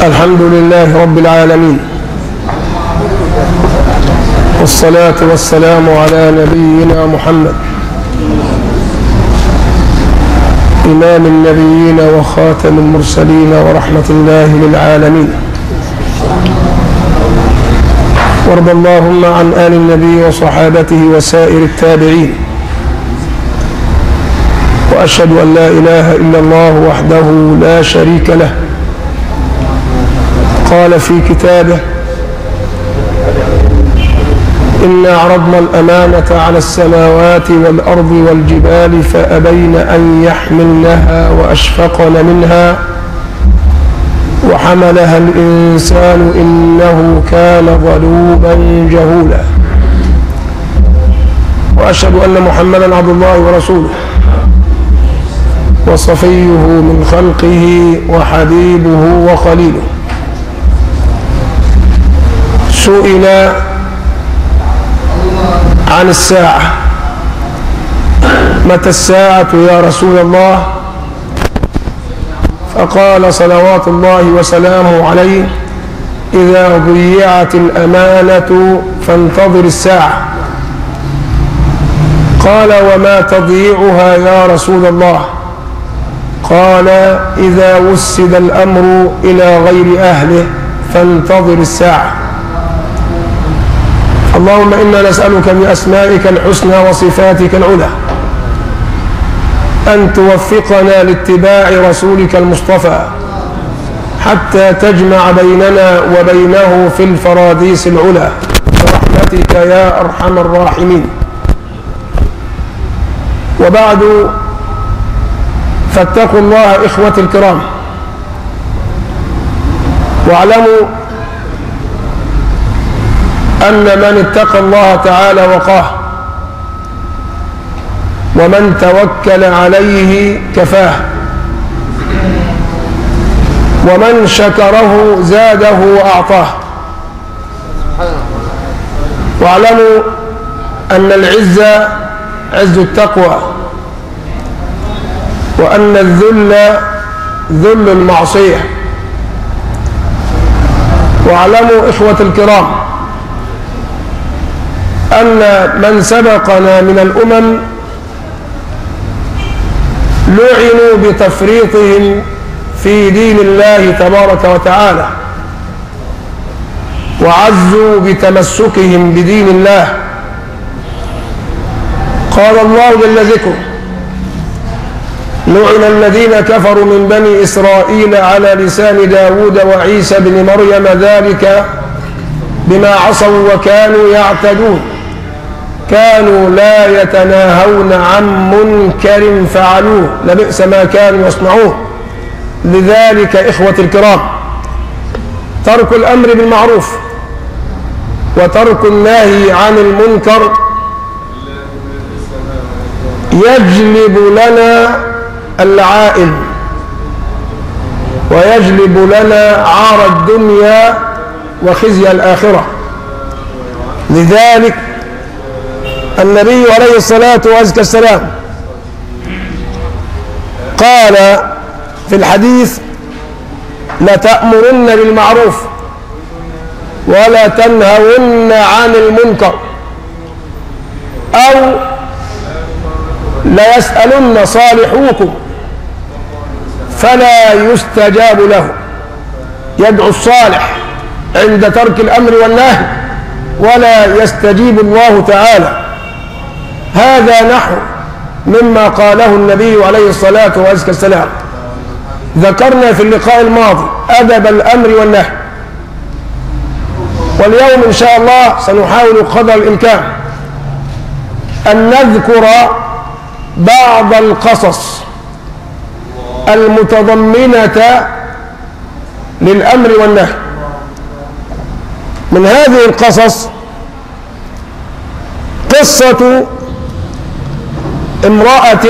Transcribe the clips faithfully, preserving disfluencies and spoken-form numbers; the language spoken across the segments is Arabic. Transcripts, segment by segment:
الحمد لله رب العالمين، والصلاة والسلام على نبينا محمد إمام النبيين وخاتم المرسلين ورحمة الله للعالمين. وارض اللهم عن آل النبي وصحابته وسائر التابعين، وأشهد أن لا إله إلا الله وحده لا شريك له. قال في كتابه: إنا عرضنا الأمانة على السماوات والأرض والجبال فأبين أن يحملنها وأشفقن منها وحملها الإنسان إنه كان ظلوما جهولا. وأشهد أن محمدا عبد الله ورسوله وصفيه من خلقه وحبيبه وخليله. سئل عن الساعة: متى الساعة يا رسول الله؟ فقال صلوات الله وسلامه عليه: إذا ضيعت الأمانة فانتظر الساعة. قال: وما تضييعها يا رسول الله؟ قال: إذا وسد الأمر إلى غير أهله فانتظر الساعة. اللهم إنا نسألك بأسمائك الحسنى وصفاتك العلى أن توفقنا لاتباع رسولك المصطفى حتى تجمع بيننا وبينه في الفراديس العلى برحمتك يا أرحم الراحمين. وبعد، فاتقوا الله إخوتي الكرام، واعلموا أن من اتقى الله تعالى وقاه، ومن توكل عليه كفاه، ومن شكره زاده وأعطاه. واعلموا أن العزة عز التقوى، وأن الذل ذل المعصية. واعلموا إخوة الكرام أن من سبقنا من الأمم لعنوا بتفريطهم في دين الله تبارك وتعالى، وعزوا بتمسكهم بدين الله. قال الله جل ذكره: لعن الذين كفروا من بني إسرائيل على لسان داود وعيسى بن مريم ذلك بما عصوا وكانوا يعتدون كانوا لا يتناهون عن منكر فعلوه لبئس ما كانوا يصنعون. لذلك إخوة الكرام، ترك الأمر بالمعروف وترك النهي عن المنكر يجلب لنا العائد، ويجلب لنا عار الدنيا وخزي الآخرة. لذلك النبي عليه الصلاة والسلام قال في الحديث: لتأمرن بالمعروف ولا تنهون عن المنكر، أو ليسألن صالحوكم فلا يستجاب له. يدعو الصالح عند ترك الأمر والنهي ولا يستجيب الله تعالى. هذا نحو مما قاله النبي عليه الصلاة والسلام. ذكرنا في اللقاء الماضي أدب الأمر والنهي، واليوم إن شاء الله سنحاول قدر الإمكان أن نذكر بعض القصص المتضمنة للأمر والنهي. من هذه القصص قصة امرأة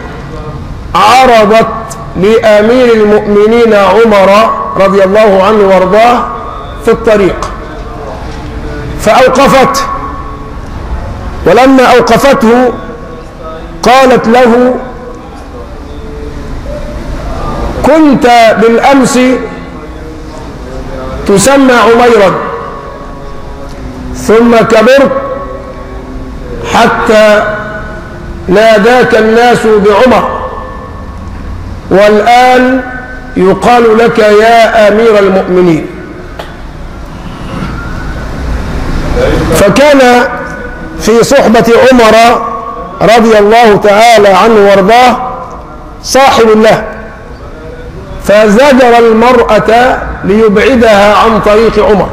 عرضت لأمير المؤمنين عمر رضي الله عنه وارضاه في الطريق فأوقفته، ولما أوقفته قالت له: كنت بالأمس تسمى عميرا، ثم كبرت حتى ناداك الناس بعمر، والآن يقال لك يا أمير المؤمنين. فكان في صحبة عمر رضي الله تعالى عنه وارضاه صاحب له، فزجر المرأة ليبعدها عن طريق عمر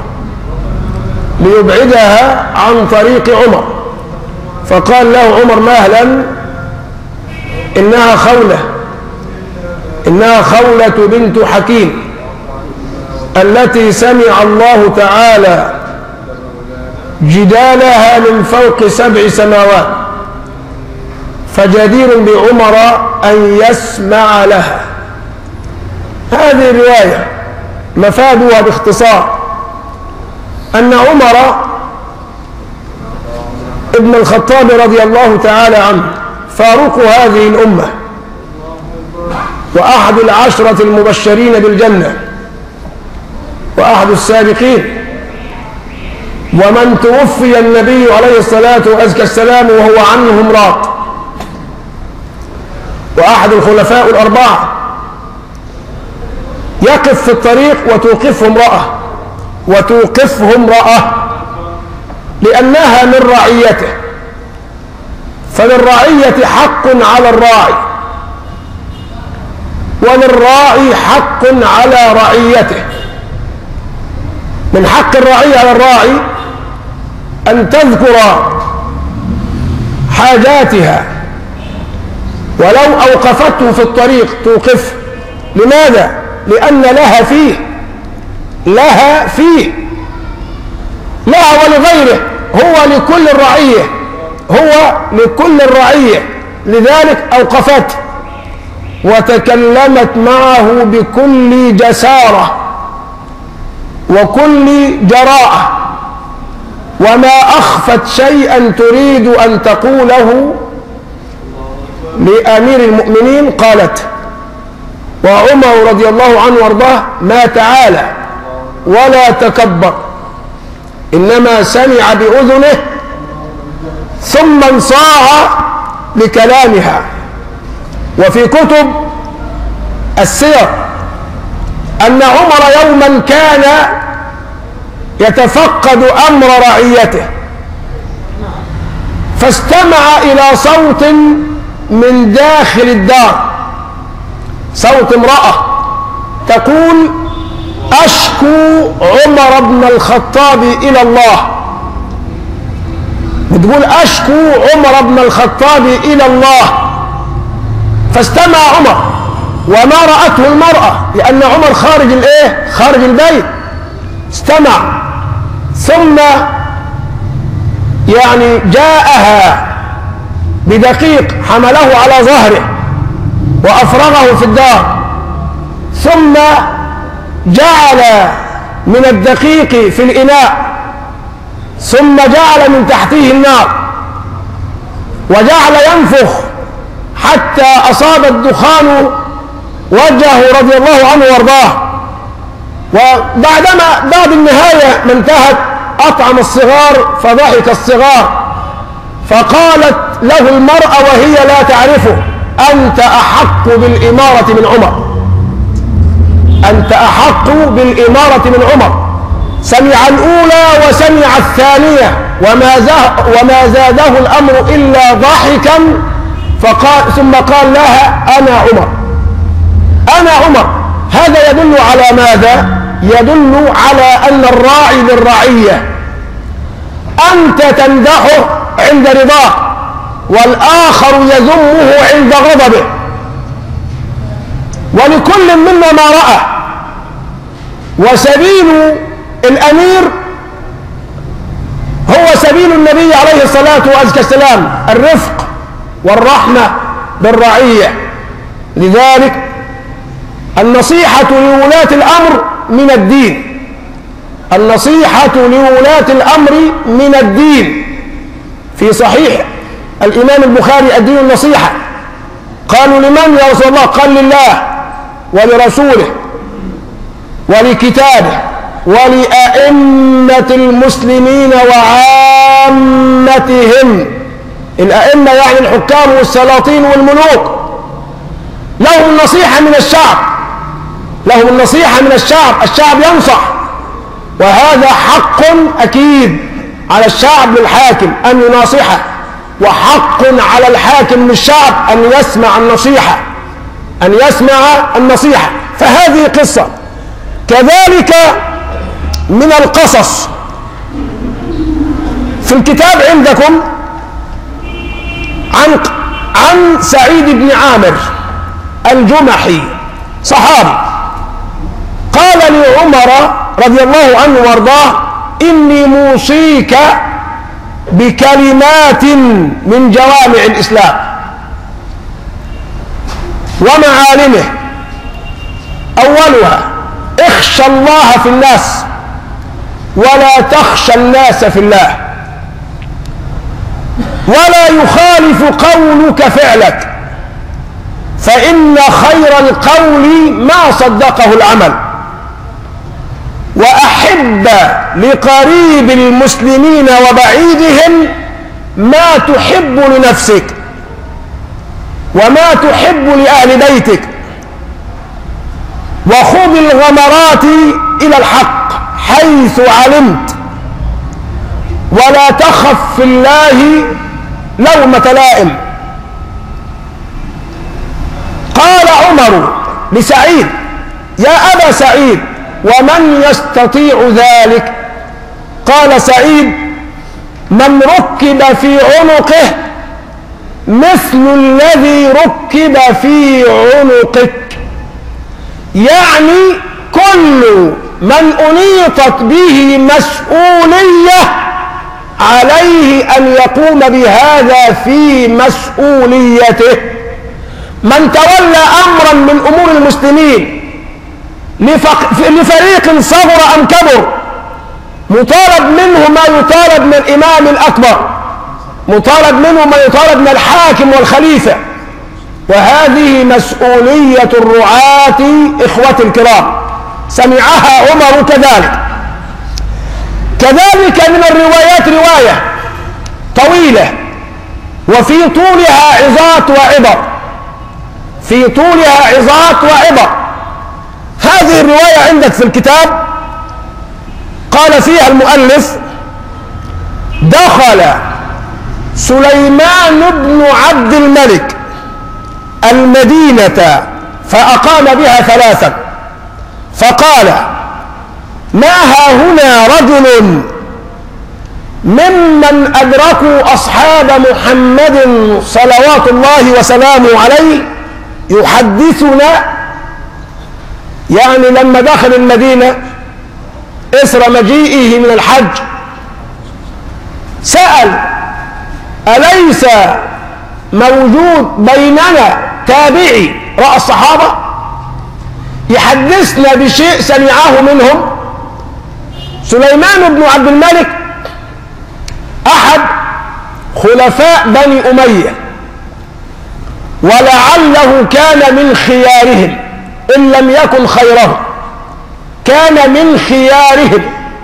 ليبعدها عن طريق عمر فقال له عمر مهلا، إنها خولة إنها خولة بنت حكيم التي سمع الله تعالى جدالها من فوق سبع سماوات، فجدير بعمر أن يسمع لها. هذه الرواية مفادها باختصار أن عمر ابن الخطاب رضي الله تعالى عنه فاروق هذه الأمة وأحد العشرة المبشرين بالجنة وأحد السابقين، ومن توفي النبي عليه الصلاة وأزكى السلام وهو عنهم راض، وأحد الخلفاء الأربعة، يقف في الطريق وتوقفه امرأة وتوقفه امرأة لأنها من رعيته، فللرعية حق على الراعي وللراعي حق على رعيته. من حق الرعية على الراعي أن تذكر حاجاتها، ولو أوقفته في الطريق توقفه. لماذا؟ لأن لها فيه لها فيه لها ولغيره، هو لكل الرعية هو لكل الرعية لذلك أوقفته وتكلمت معه بكل جسارة وكل جراءة، وما أخفت شيئا تريد أن تقوله لأمير المؤمنين قالت. وعمر رضي الله عنه وارضاه ما تعالى ولا تكبر، إنما سمع بأذنه ثم انصاع لكلامها. وفي كتب السير أن عمر يوما كان يتفقد أمر رعيته، فاستمع إلى صوت من داخل الدار، صوت امرأة تقول أشكو عمر بن الخطاب إلى الله، بتقول أشكو عمر بن الخطاب إلى الله. فاستمع عمر وما رأته المرأة، لأن عمر خارج الايه خارج البيت، استمع ثم يعني جاءها بدقيق حمله على ظهره وأفرغه في الدار، ثم جعل من الدقيق في الإناء، ثم جعل من تحته النار وجعل ينفخ حتى أصاب الدخان وجهه رضي الله عنه وارضاه. وبعدما بعد النهاية ما انتهت أطعم الصغار فضحك الصغار، فقالت له المرأة وهي لا تعرفه أنت أحق بالإمارة من عمر أنت أحق بالإمارة من عمر. سمع الأولى وسمع الثانية وما, وما زاده الأمر إلا ضحكا، فقال ثم قال لها أنا عمر أنا عمر. هذا يدل على ماذا؟ يدل على أن الراعي للرعية أنت تمدحه عند رضاه والآخر يذمه عند غضبه، ولكل منا ما رأى. وسبيل الأمير هو سبيل النبي عليه الصلاة والسلام، الرفق والرحمة بالرعية. لذلك النصيحة لولاة الأمر من الدين النصيحة لولاة الأمر من الدين. في صحيح الإمام البخاري الدين النصيحة. قالوا لمن يا رسول الله؟ قال لله ولرسوله ولكتابه ولأئمة المسلمين وعامتهم. الأئمة يعني الحكام والسلاطين والملوك، لهم النصيحة من الشعب، لهم النصيحة من الشعب، الشعب ينصح، وهذا حق أكيد على الشعب للحاكم أن يناصحه، وحق على الحاكم للشعب أن يسمع النصيحة، أن يسمع النصيحة. فهذه قصة. كذلك من القصص في الكتاب عندكم عن عن سعيد بن عامر الجمحي صحابي، قال لعمر رضي الله عنه وارضاه: إني موصيك بكلمات من جوامع الإسلام ومعالمه. أولها: اخشى الله في الناس ولا تخشى الناس في الله، ولا يخالف قولك فعلك، فإن خير القول ما صدقه العمل، وأحب لقريب المسلمين وبعيدهم ما تحب لنفسك وما تحب لأهل بيتك، وخذ الغمرات إلى الحق حيث علمت، ولا تخف في الله لومة لائم. قال عمر لسعيد: يا أبا سعيد، ومن يستطيع ذلك؟ قال سعيد: من ركب في عنقه مثل الذي ركب في عنقك، يعني كل من أنيطت به مسؤولية عليه أن يقوم بهذا في مسؤوليته. من تولى أمرا من أمور المسلمين لفريق صغر أم كبر، مطالب منه ما يطالب من الإمام الأكبر، مطالب منه ما يطالب من الحاكم والخليفة، وهذه مسؤولية الرعاة إخوة الكرام. سمعها عمر كذلك. كذلك من الروايات رواية طويلة وفي طولها عظات وعبر، في طولها عظات وعبر. هذه الرواية عندك في الكتاب، قال فيها المؤلف: دخل سليمان بن عبد الملك المدينة فأقام بها ثلاثا، فقال: ما ها هنا رجل ممن أدركوا أصحاب محمد صلوات الله وسلامه عليه يحدثنا. يعني لما دخل المدينة إثر مجيئه من الحج سأل: أليس موجود بيننا تابعي رأى الصحابة يحدثنا بشيء سمعه منهم؟ سليمان بن عبد الملك أحد خلفاء بني أمية، ولعله كان من خيارهم إن لم يكن خيرهم، كان من خيارهم،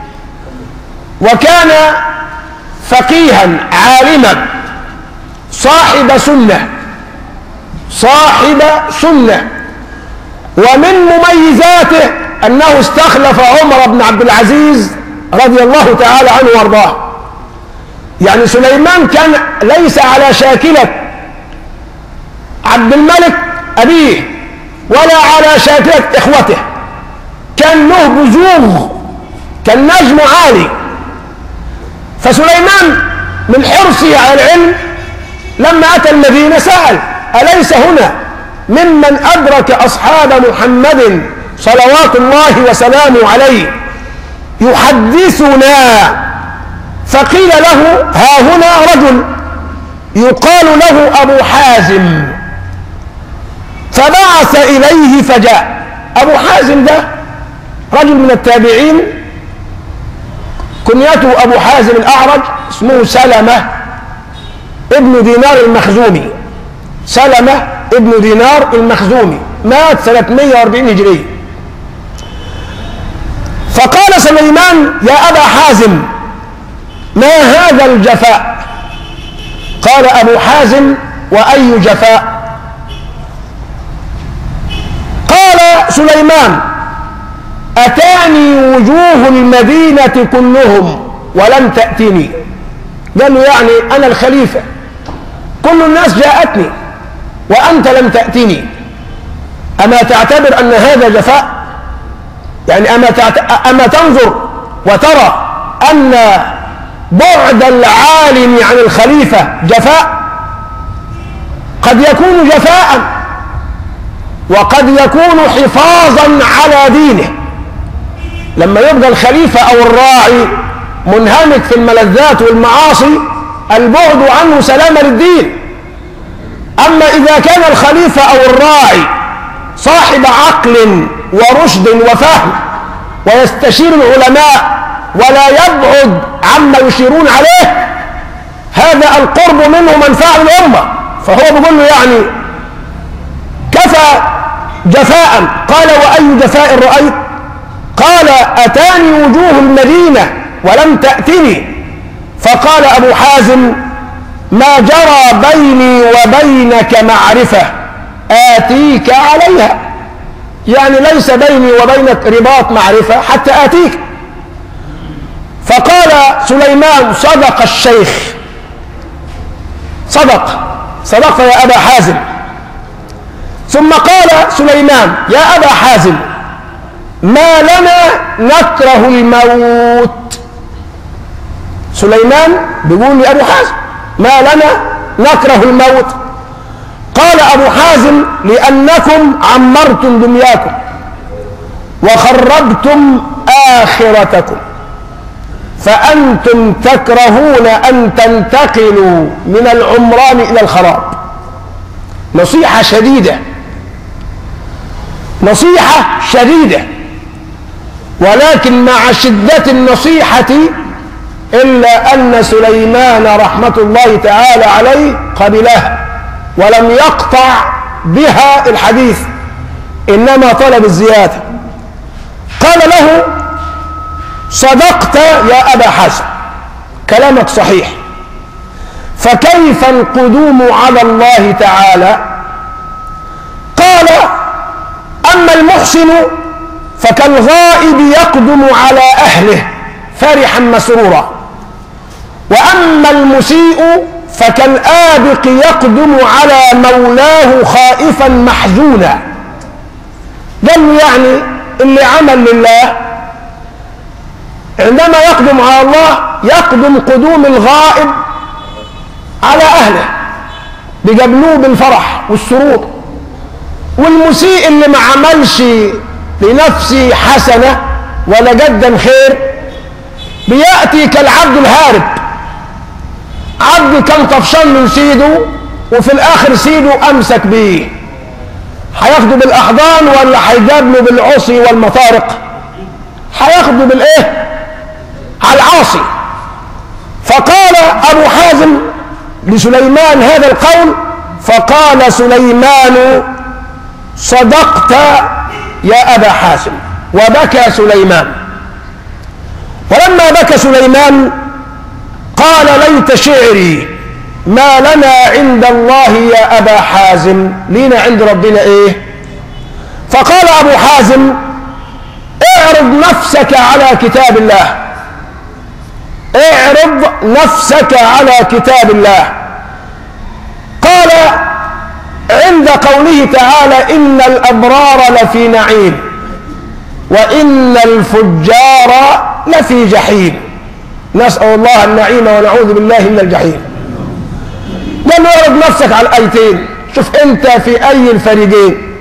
وكان فقيها عالما صاحب سنة، صاحب سنة. ومن مميزاته أنه استخلف عمر بن عبد العزيز رضي الله تعالى عنه وارضاه. يعني سليمان كان ليس على شاكلة عبد الملك أبيه ولا على شاكلة إخوته، كان له بزوغ، كان نجم عالي. فسليمان من حرصه على العلم لما أتى المدينة سأل: أليس هنا ممن أدرك أصحاب محمد صلوات الله وسلامه عليه يحدثنا؟ فقيل له: ها هنا رجل يقال له أبو حازم. فبعث إليه فجاء. أبو حازم ده رجل من التابعين، كنيته أبو حازم الأعرج، اسمه سلمة ابن دينار المخزومي. سلمة ابن دينار المخزومي، مات سنة مئة وأربعين هجرية. فقال سليمان يا أبا حازم ما هذا الجفاء؟ قال أبو حازم وأي جفاء؟ قال سليمان أتاني وجوه المدينة كلهم ولم تأتني. قال له يعني أنا الخليفة، كل الناس جاءتني وأنت لم تأتني، أما تعتبر أن هذا جفاء؟ يعني أما, تعت... أما تنظر وترى أن بعد العالم عن الخليفة جفاء؟ قد يكون جفاء وقد يكون حفاظا على دينه. لما يبقى الخليفة أو الراعي منهمك في الملذات والمعاصي البعد عنه سلامة للدين. أما إذا كان الخليفة أو الراعي صاحب عقل ورشد وفهم ويستشير العلماء ولا يبعد عما يشيرون عليه، هذا القرب منه منفعة للأمة. فهو بيقول له يعني كفى جفاء. قال وأي جفاء رأيت؟ قال أتاني وجوه المدينة ولم تأتني. فقال أبو حازم ما جرى بيني وبينك معرفة آتيك عليها، يعني ليس بيني وبينك رباط معرفة حتى آتيك. فقال سليمان صدق الشيخ، صدق صدقت يا أبا حازم. ثم قال سليمان يا أبا حازم ما لنا نكره الموت. سليمان بيقول لأبو حازم ما لنا نكره الموت. قال أبو حازم لأنكم عمرتم دنياكم وخربتم آخرتكم، فأنتم تكرهون أن تنتقلوا من العمران إلى الخراب. نصيحة شديدة، نصيحة شديدة، ولكن مع شدة النصيحة إلا أن سليمان رحمة الله تعالى عليه قبلها ولم يقطع بها الحديث، إنما طلب الزيادة. قال له صدقت يا أبا حازم، كلامك صحيح، فكيف القدوم على الله تعالى؟ قال أما المحسن فكالغائب يقدم على أهله فرحا مسرورا، وأما المسيء فكالآبق يقدم على مولاه خائفا محزونا. قال يعني اللي عمل لله عندما يقدم على الله يقدم قدوم الغائب على أهله، بيقابلوه بالفرح والسرور. والمسيء اللي ما عملش لنفسه حسنة ولا قدم خير بيأتي كالعبد الهارب، عبد كان طفشان من سيده وفي الآخر سيده أمسك بيه، هياخده بالأحضان ولا هيجابله بالعصي والمطارق؟ هياخده بالإيه؟ على العاصي. فقال أبو حازم لسليمان هذا القول، فقال سليمان صدقت يا أبا حازم، وبكى سليمان. ولما بكى سليمان قال ليت شعري ما لنا عند الله يا أبا حازم، لينا عند ربنا إيه؟ فقال أبو حازم اعرض نفسك على كتاب الله، اعرض نفسك على كتاب الله. قال عند قوله تعالى إن الأبرار لفي نعيم وإن الفجار لفي جحيم، نسأل الله النعيم ونعوذ بالله من الجحيم. قال اعرض نفسك على الآيتين، شوف أنت في أي الفريقين،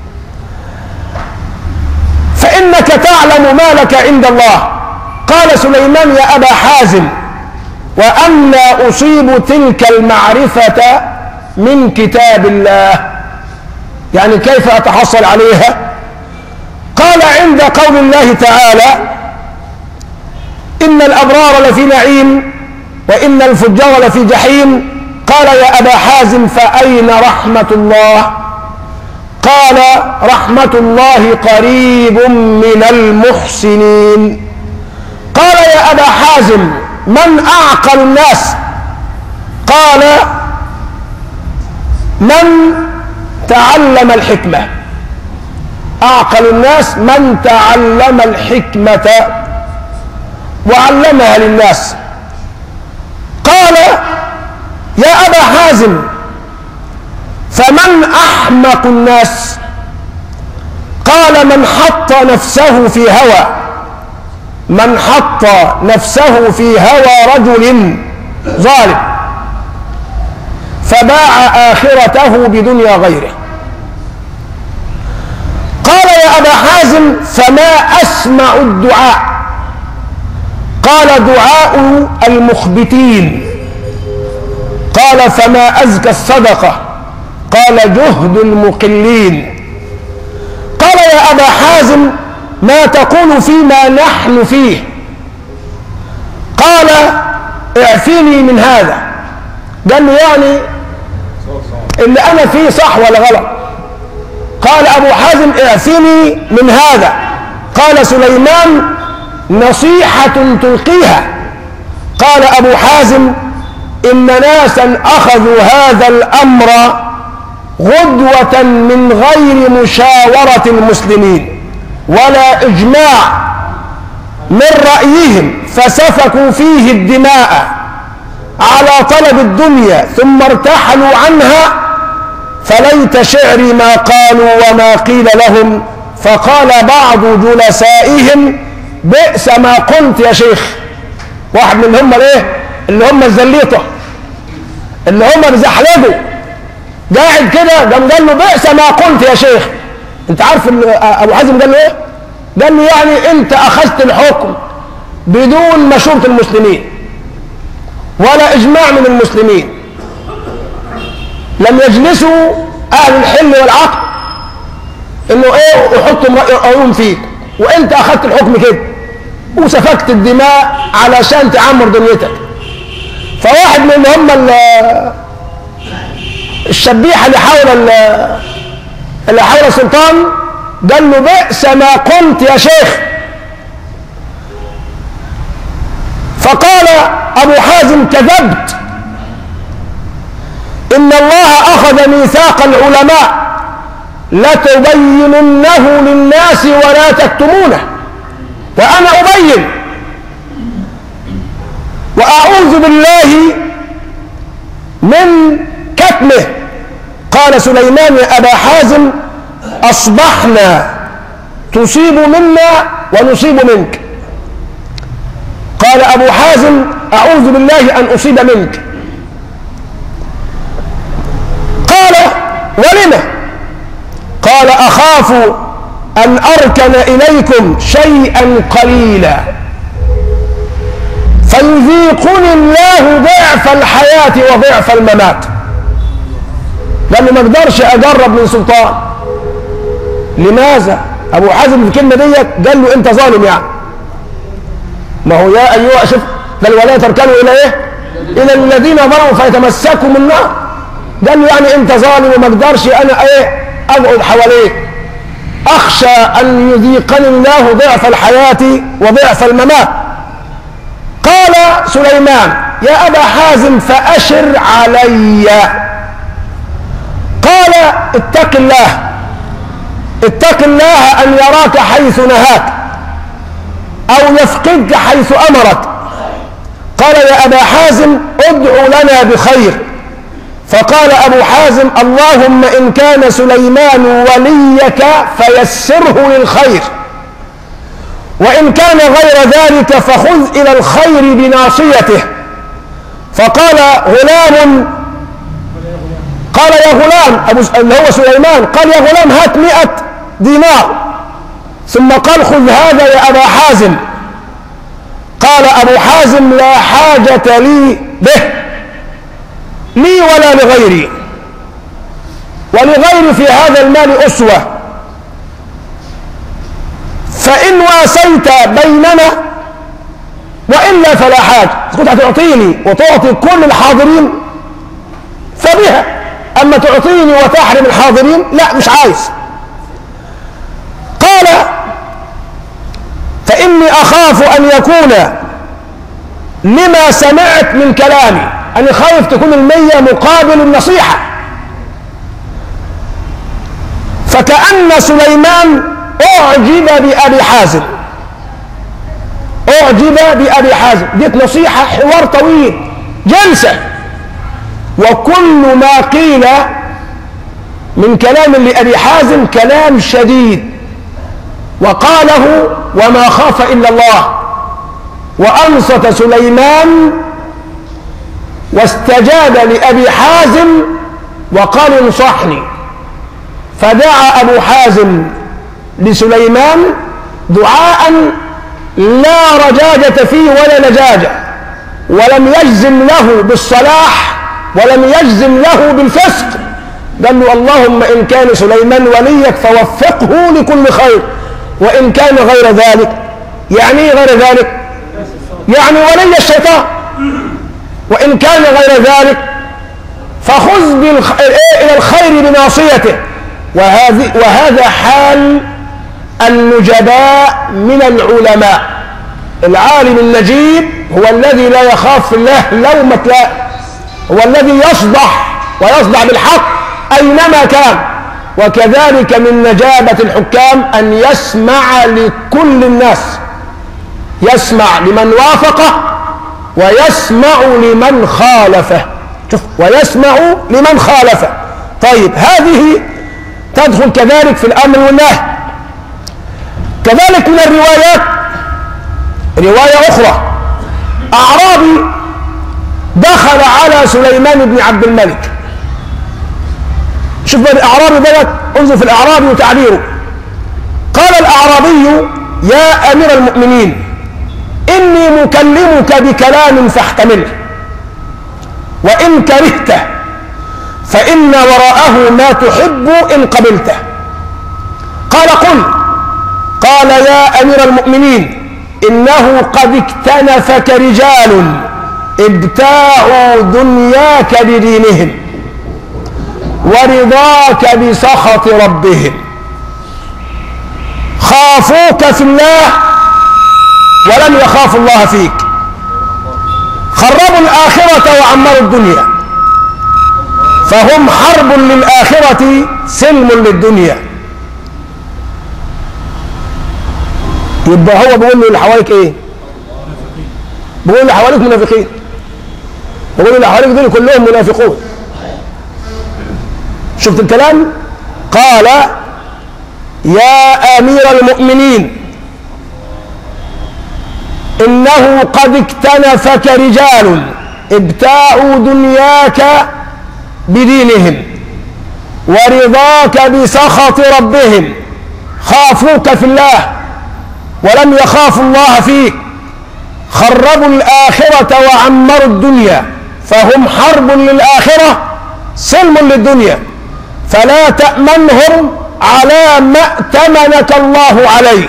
فإنك تعلم ما لك عند الله. قال سليمان يا أبا حازم وأنا أصيب تلك المعرفة من كتاب الله، يعني كيف أتحصل عليها؟ قال عند قول الله تعالى إن الأبرار لفي نعيم وإن الفجار لفي جحيم. قال يا أبا حازم فأين رحمة الله؟ قال رحمة الله قريب من المحسنين. قال يا أبا حازم من أعقل الناس؟ قال من تعلم الحكمة. أعقل الناس من تعلم الحكمة وعلمها للناس. قال يا أبا حازم فمن أحمق الناس؟ قال من حط نفسه في هوى من حط نفسه في هوى رجل ظالم فباع آخرته بدنيا غيره. قال يا أبا حازم فما أسمع الدعاء؟ قال دعاء المخبتين. قال فما أزكى الصدقة؟ قال جهد المقلين. قال يا أبا حازم ما تقول فيما نحن فيه؟ قال اعفيني من هذا. قال له يعني اللي أنا فيه صح ولا غلط؟ قال أبو حازم اعفيني من هذا. قال سليمان نصيحة تلقيها. قال أبو حازم إن ناسا أخذوا هذا الأمر غدوة من غير مشاورة المسلمين ولا إجماع من رأيهم فسفكوا فيه الدماء على طلب الدنيا ثم ارتحلوا عنها فليت شعري ما قالوا وما قيل لهم. فقال بعض جلسائهم بئس ما قلت يا شيخ. واحد من اللي هم الايه اللي هم الزليطة اللي هم بزحلقوا قاعد كده قام قال له بئس ما قلت يا شيخ. انت عارف ابو حازم قال له ايه؟ قال له يعني انت اخذت الحكم بدون مشورة المسلمين ولا اجماع من المسلمين، لم يجلسوا اهل الحل والعقل انه ايه ويحطوا رايهم فيك، وانت اخذت الحكم كده وسفكت الدماء علشان تعمر دنيتك. فواحد من اللي هم الشبيحه اللي حول اللي حول السلطان قال له بئس ما قلت يا شيخ. فقال ابو حازم كذبت، ان الله اخذ ميثاق العلماء لتبيننه للناس ولا تكتمونه، وانا ابين واعوذ بالله من كتمه. قال سليمان يا ابا حازم اصبحنا تصيب منا ونصيب منك. قال ابو حازم اعوذ بالله ان اصيب منك. قال ولم؟ قال اخاف ان اركن اليكم شيئا قليلا فيذيقني الله ضعف الحياه وضعف الممات. قال له ما اقدرش اجرب من سلطان. لماذا؟ ابو حازم في الكلمه ديت قال له انت ظالم يعني. ما هو يا ايها شوف بل ولا تركنوا الى ايه؟ الى الذين ظلموا فيتمسكوا من النار. قال له يعني انت ظالم وما اقدرش انا ايه اقعد حواليك، اخشى ان يذيقني الله ضعف الحياه وضعف الممات. قال سليمان يا ابا حازم فاشر علي. قال اتق الله اتق الله ان يراك حيث نهاك او يفقدك حيث امرك. قال يا ابا حازم ادعو لنا بخير. فقال ابو حازم اللهم ان كان سليمان وليك فيسره للخير، وان كان غير ذلك فخذ الى الخير بناصيته. فقال غلام قال يا غلام أبو اللي هو سليمان قال يا غلام هات مئة دينار. ثم قال خذ هذا يا أبا حازم. قال أبو حازم لا حاجة لي به، لي ولا لغيري، ولغيري في هذا المال أسوة، فإن واسيت بيننا وإلا فلا حاجة. كنت هتعطيني وتعطي كل الحاضرين فبها، أما تعطيني وتحرم الحاضرين لا مش عايز. قال فإني أخاف أن يكون لما سمعت من كلامي، أنا خايف تكون المية مقابل النصيحة. فكأن سليمان أعجب بأبي حازم، أعجب بأبي حازم، ديت نصيحة، حوار طويل، جلسة، وكل ما قيل من كلام لأبي حازم كلام شديد، وقاله وما خاف إلا الله. وأنصت سليمان واستجاب لأبي حازم وقال انصحني. فدعا أبو حازم لسليمان دعاء لا رجاجة فيه ولا لجاجة، ولم يجزم له بالصلاح ولم يجزم له بالفسق. قال له اللهم إن كان سليمان وليك فوفقه لكل خير، وإن كان غير ذلك، يعني غير ذلك يعني ولي الشيطان، وإن كان غير ذلك فخذ إلى الخير بناصيته. وهذه وهذا حال النجباء من العلماء. العالم النجيب هو الذي لا يخاف في الله لومة لائم، هو الذي يصدح ويصدح بالحق أينما كان. وكذلك من نجابة الحكام أن يسمع لكل الناس، يسمع لمن وافقه ويسمع لمن خالفه. شوف، ويسمع لمن خالفه. طيب هذه تدخل كذلك في الأمر والنهي. كذلك من الروايات رواية أخرى، أعرابي دخل على سليمان بن عبد الملك. شوف الأعرابي دوت، انظر في الأعرابي وتعبيره. قال الأعرابي يا أمير المؤمنين إني مكلمك بكلام فاحتمله، وإن كرهته فإن وراءه ما تحب إن قبلته. قال قل. قال يا أمير المؤمنين إنه قد اكتنفك رجال ابتاعوا دنياك بدينهم ورضاك بسخط ربهم، خافوك في الله ولم يخافوا الله فيك، خربوا الآخرة وعمروا الدنيا، فهم حرب للآخرة سلم للدنيا. يبقى هو بيقول له اللي حواليك ايه؟ بيقول اللي حواليك منافقين، بيقول اللي حواليك دول كلهم منافقون. شفت الكلام؟ قال يا أمير المؤمنين إنه قد اكتنفك رجال ابتاعوا دنياك بدينهم ورضاك بسخط ربهم، خافوك في الله ولم يخافوا الله فيك، خربوا الآخرة وعمروا الدنيا، فهم حرب للآخرة سلم للدنيا، فلا تأمنهم على ما ائتمنك الله عليه،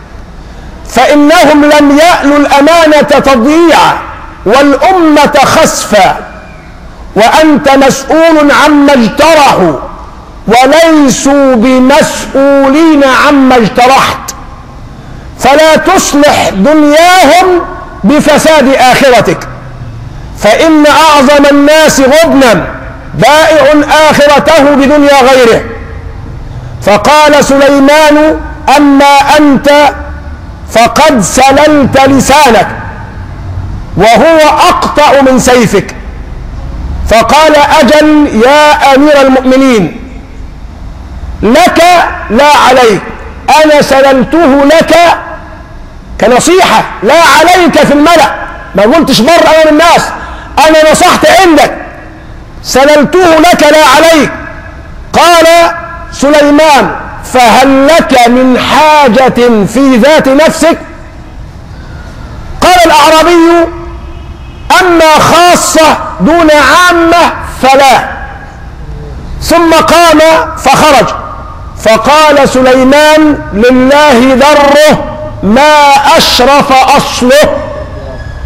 فإنهم لم يألوا الأمانة تضييعا والأمة خسفا، وأنت مسؤول عما اجترحوا وليسوا بمسؤولين عما اجترحت، فلا تصلح دنياهم بفساد آخرتك، فإن أعظم الناس غبنا بائع آخرته بدنيا غيره. فقال سليمان أما أنت فقد سللت لسانك وهو أقطع من سيفك. فقال أجل يا أمير المؤمنين، لك لا عليك، أنا سللته لك كنصيحة لا عليك في الملأ، ما قلتش بره أمام الناس، أنا نصحت عندك، سللته لك لا عليك. قال سليمان فهل لك من حاجة في ذات نفسك؟ قال الأعرابي أما خاصة دون عامة فلا. ثم قام فخرج. فقال سليمان لله ذره ما أشرف أصله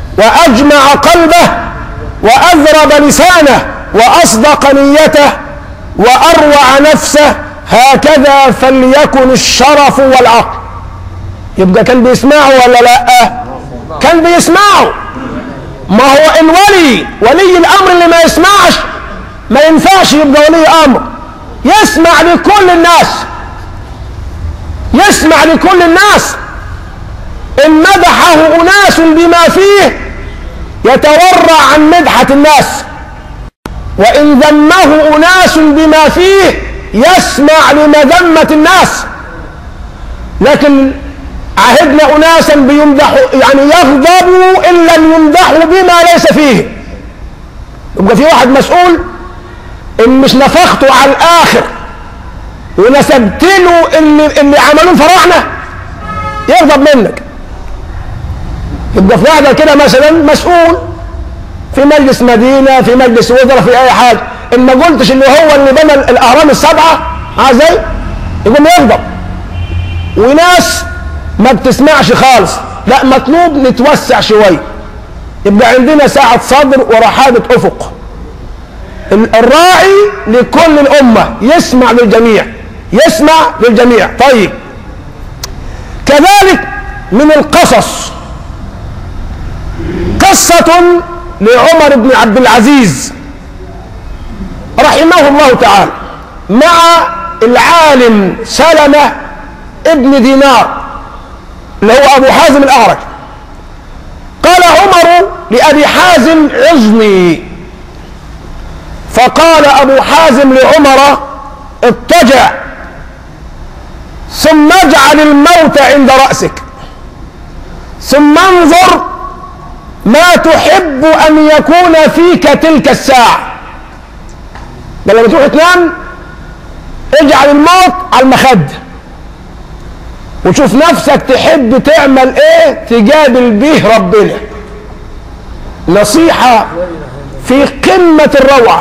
وأجمع قلبه وأذرب لسانه وأصدق نيته، وأروع نفسه، هكذا فليكن الشرف والعقل. يبقى كان بيسمعه ولا لا؟ كان بيسمعه. ما هو الولي ولي الأمر اللي ما يسمعش ما ينفعش يبقى ولي أمر. يسمع لكل الناس، يسمع لكل الناس. إن مدحه أناس بما فيه يتورع عن مدحة الناس، وإن ذمه أناس بما فيه يسمع لمذمة الناس. لكن عهدنا أناسا بيمدحوا، يعني يغضبوا إن لم يمدحوا بما ليس فيه. يبقى في واحد مسؤول إن مش نفخته على الآخر ونسبت له اللي, اللي عملوه فراعنة يغضب منك. يبقى في واحدة كده مثلا مسؤول في مجلس مدينة، في مجلس وزراء، في أي حاجة، إن ما قلتش اللي هو اللي بنى الأهرام السبعة عزي يقوم يغضب. وناس ما بتسمعش خالص، لا مطلوب نتوسع شوية، يبقى عندنا ساعة صدر ورحابة أفق. الراعي لكل الأمة يسمع للجميع، يسمع للجميع. طيب كذلك من القصص قصة لعمر بن عبد العزيز رحمه الله تعالى مع العالم سلمة ابن دينار اللي هو أبو حازم الأعرج. قال عمر لأبي حازم عظني، فقال أبو حازم لعمر اضطجع ثم اجعل الموت عند رأسك ثم انظر ما تحب أن يكون فيك تلك الساعة. لما تروح تنام اجعل الموت على المخدة وشوف نفسك تحب تعمل ايه تجادل به ربنا. نصيحة في قمة الروعة.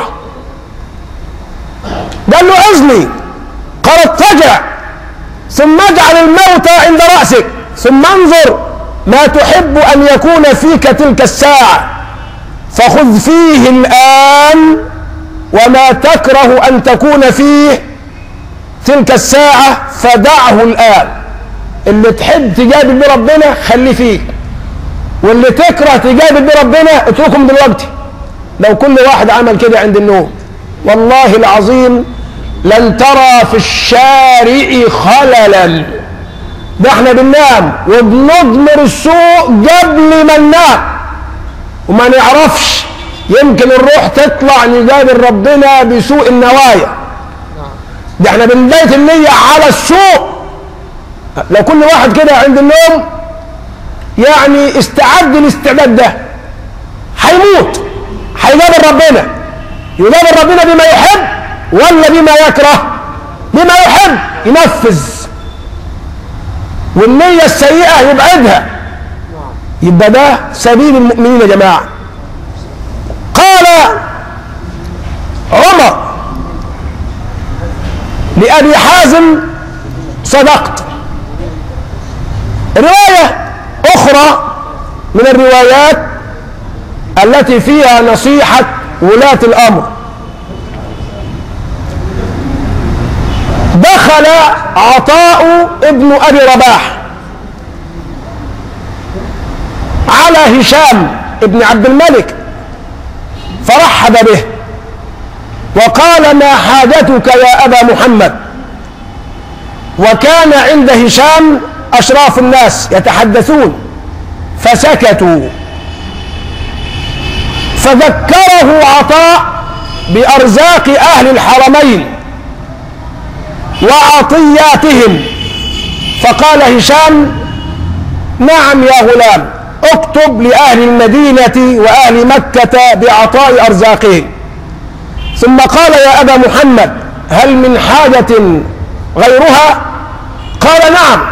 قال له عظني، قال اضطجع ثم اجعل الموت عند رأسك ثم انظر ما تحب أن يكون فيك تلك الساعة فخذ فيه الآن وما تكره أن تكون فيه تلك الساعة فدعه الآن. اللي تحب تجادل بربنا خليه فيك، واللي تكره تجادل بربنا اتركهم دلوقتي. لو كل واحد عمل كده عند النوم والله العظيم لن ترى في الشارع خللا. ده احنا بننام وبنضمر السوء قبل ما ننام وما نعرفش، يمكن الروح تطلع نجادل ربنا بسوء النوايا. ده احنا بنبيت النية على السوء. لو كل واحد كده عند النوم يعني استعد الاستعداد ده هيموت، هيجادل ربنا. يجادل ربنا بما يحب ولا بما يكره؟ بما يحب ينفذ، والنية السيئة يبعدها. يبقى ده سبيل المؤمنين يا جماعة. قال عمر لأبي حازم صدقت. رواية أخرى من الروايات التي فيها نصيحة ولاة الأمر. دخل عطاء ابن أبي رباح على هشام ابن عبد الملك فرحب به وقال ما حاجتك يا أبا محمد. وكان عند هشام أشراف الناس يتحدثون فسكتوا، فذكره عطاء بأرزاق أهل الحرمين وعطياتهم، فقال هشام نعم يا غلام اكتب لأهل المدينة وأهل مكة بعطاء أرزاقهم. ثم قال يا أبا محمد هل من حاجة غيرها؟ قال نعم.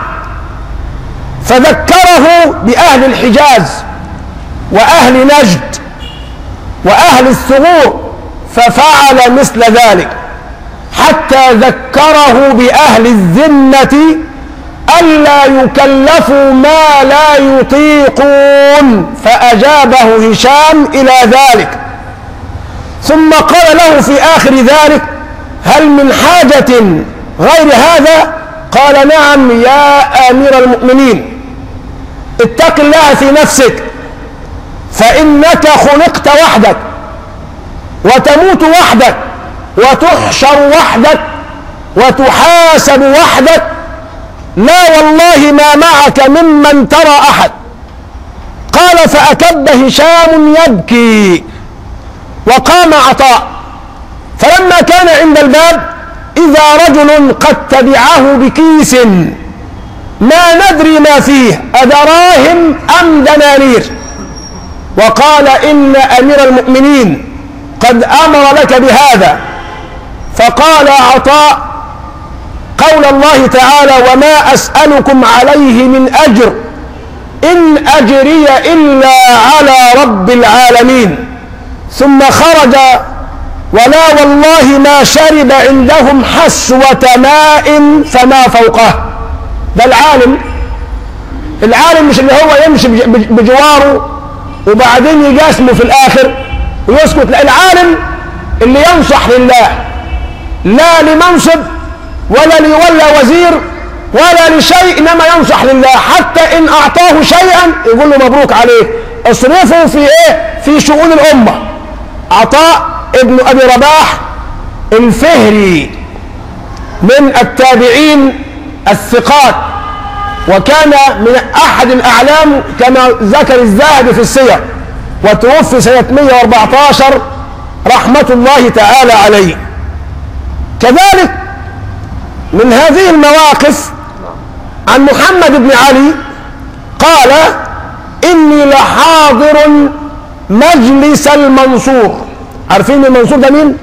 فذكره بأهل الحجاز وأهل نجد وأهل الثغور ففعل مثل ذلك، حتى ذكره بأهل الذمة ألا يكلفوا ما لا يطيقون، فأجابه هشام إلى ذلك. ثم قال له في آخر ذلك هل من حاجة غير هذا؟ قال نعم يا أمير المؤمنين، اتق الله في نفسك، فإنك خلقت وحدك وتموت وحدك وتحشر وحدك وتحاسب وحدك، لا والله ما معك ممن ترى أحد. قال فأكب هشام يبكي وقام عطاء، فلما كان عند الباب إذا رجل قد تبعه بكيس ما ندري ما فيه أدراهم أم دنانير، وقال إن أمير المؤمنين قد أمر لك بهذا. فقال عطاء قول الله تعالى وما أسألكم عليه من أجر إن أجري إلا على رب العالمين، ثم خرج ولا والله ما شرب عندهم حسوة ماء فما فوقه. ده العالم، العالم مش اللي هو يمشي بجواره وبعدين يجاسمه في الآخر ويسكت، لا، العالم اللي ينصح لله لا لمنصب ولا ليولى وزير ولا لشيء، إنما ينصح لله، حتى إن أعطاه شيئا يقول له مبروك عليه، اصرفه في إيه؟ في شؤون الأمة. عطاء ابن أبي رباح الفهري من التابعين الثقات، وكان من أحد الأعلام كما ذكر الذهبي في السير، وتوفي سنة مئة وأربعة عشر رحمة الله تعالى عليه. كذلك من هذه المواقف عن محمد بن علي قال إني لحاضر مجلس المنصور. عارفين المنصور ده مين؟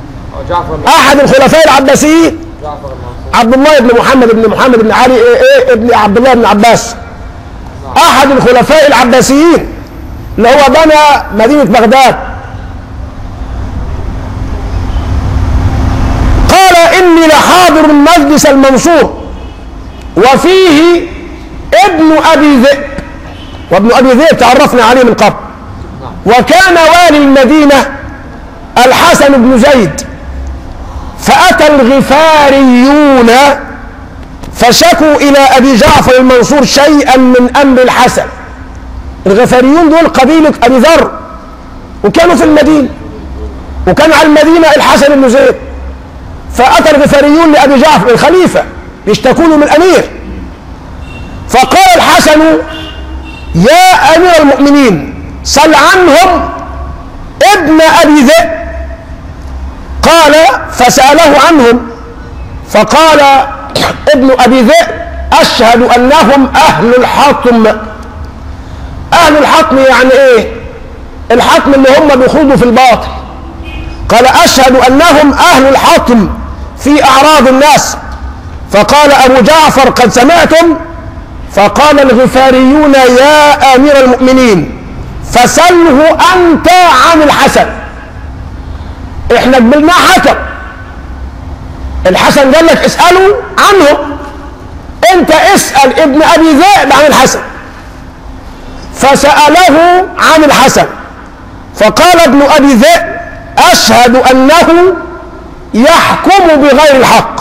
أحد الخلفاء العباسيين، عبد الله بن محمد بن محمد بن علي إيه إيه ابن عبد الله بن عباس، أحد الخلفاء العباسيين اللي هو بنى مدينة بغداد. قال إني لحاضر مجلس المنصور وفيه ابن أبي ذئب، وابن أبي ذئب تعرفنا عليه من قبل، وكان والي المدينة الحسن بن زيد. فأتى الغفاريون فشكوا إلى أبي جعفر المنصور شيئا من أمر الحسن. الغفاريون دول قبيلة أبي ذر، وكانوا في المدينة، وكان على المدينة الحسن بن زيد. فأتى الغفاريون لأبي جعفر الخليفة يشتكون من الأمير، فقال الحسن يا أمير المؤمنين سل عنهم ابن أبي ذئب. قال فسأله عنهم فقال ابن أبي ذئب أشهد أنهم أهل الحطم. أهل الحطم يعني إيه؟ الحطم اللي هم بيخوضوا في الباطل. قال أشهد أنهم أهل الحطم في أعراض الناس. فقال أبو جعفر قد سمعتم؟ فقال الغفاريون يا أمير المؤمنين فسله أنت عن الحسن، إحنا قبلنا حكم، الحسن قال لك اسألوا عنه، أنت اسأل ابن أبي ذئب عن الحسن. فسأله عن الحسن فقال ابن أبي ذئب أشهد أنه يحكم بغير الحق.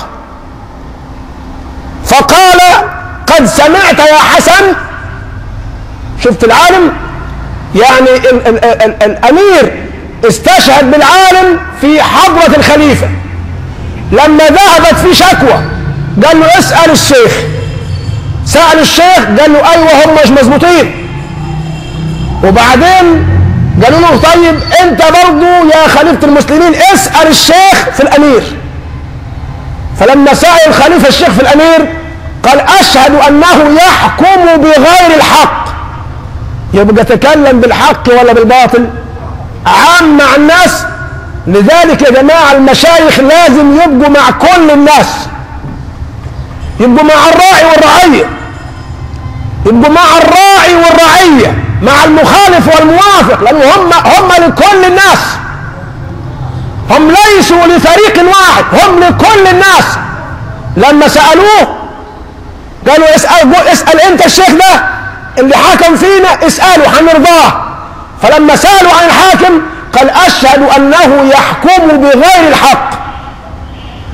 فقال قد سمعت يا حسن. شفت العالم؟ يعني ال ال ال الأمير استشهد بالعالم في حضرة الخليفة. لما ذهبت في شكوى قال له اسأل الشيخ. سأل الشيخ قال له أيوة هم مش مظبوطين. وبعدين قالوا له طيب انت برضو يا خليفة المسلمين اسأل الشيخ في الأمير. فلما سأل الخليفة الشيخ في الأمير قال أشهد أنه يحكم بغير الحق. يبقى تكلم بالحق ولا بالباطل؟ عام مع الناس. لذلك يا جماعة المشايخ لازم يبقوا مع كل الناس، يبقوا مع الراعي والرعية، يبقوا مع الراعي والرعية، مع المخالف والموافق، لأن هم هم لكل الناس، هم ليسوا لفريق واحد، هم لكل الناس. لما سألوه قالوا اسأل, اسأل انت الشيخ ده اللي حكم فينا اسأله هنرضاه. فلما سألوا عن الحاكم قال أشهد أنه يحكم بغير الحق.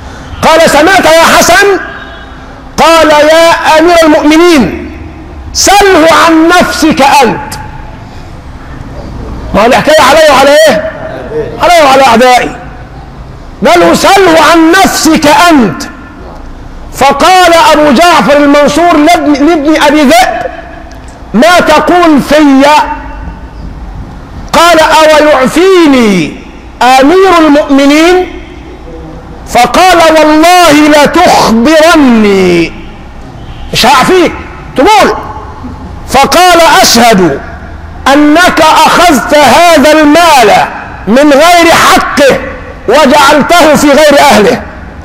قال سمعت يا حسن؟ قال يا أمير المؤمنين سله عن نفسك أنت. ما هو الحكاية علي وعلى إيه؟ علي وعلى أعدائي. قال له سله عن نفسك أنت. فقال أبو جعفر المنصور لابن أبي ذئب ما تقول في؟ قال أو يعفيني أمير المؤمنين؟ فقال والله لا تخبرني، مش هعفيك تقول. فقال أشهد أنك أخذت هذا المال من غير حقه وجعلته في غير أهله.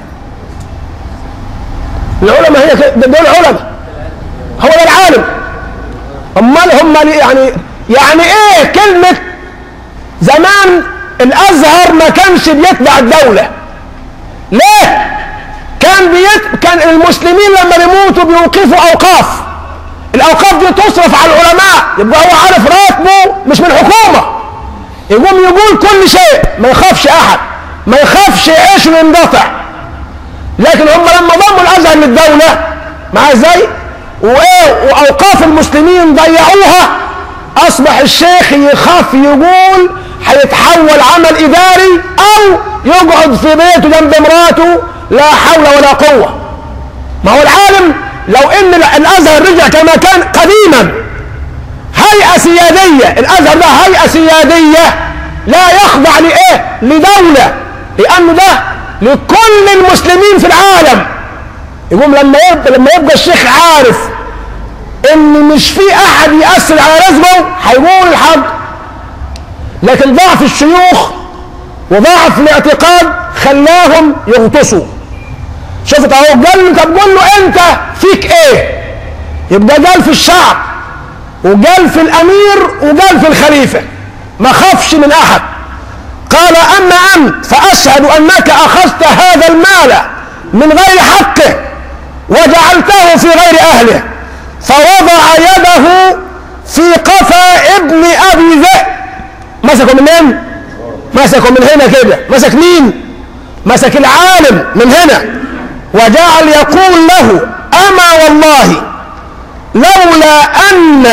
العلماء هي دول علماء، هو ده العالم. امال هم يعني يعني ايه كلمة زمان الازهر ما كانش بيتبع الدولة؟ ليه؟ كان بيت كان المسلمين لما يموتوا بيوقفوا اوقاف، الاوقاف دي تصرف على العلماء، يبقى هو عارف راتبه مش من الحكومة، يقوم يقول كل شيء، ما يخافش احد، ما يخافش عيشه ينقطع. لكن هم لما ضموا الازهر للدولة مع ازاي وايه واوقاف المسلمين ضيعوها، اصبح الشيخ يخاف يقول هيتحول عمل اداري او يقعد في بيته جنب مراته، لا حول ولا قوة. ما هو العالم لو ان الازهر رجع كما كان قديما هيئة سيادية، الازهر ده هيئة سيادية لا يخضع لايه لدولة، لانه ده لكل المسلمين في العالم. يقوم لما يبقى لما يبقى الشيخ عارف ان مش في احد يأثر على رزقه هيقول الحق. لكن ضعف الشيوخ وضعف الاعتقاد خلاهم يغطسوا. شفت اهو قال له طب قول له انت فيك ايه؟ يبقى قال في الشعب وقال في الامير وقال في الخليفة، ما خافش من احد. قال اما انت فاشهد انك اخذت هذا المال من غير حقه وجعلته في غير اهله. فوضع يده في قفا ابن ابي ذئب. مسكه منين؟ مسكه من هنا كده. مسك مين؟ مسك العالم من هنا، وجعل يقول له اما والله لولا ان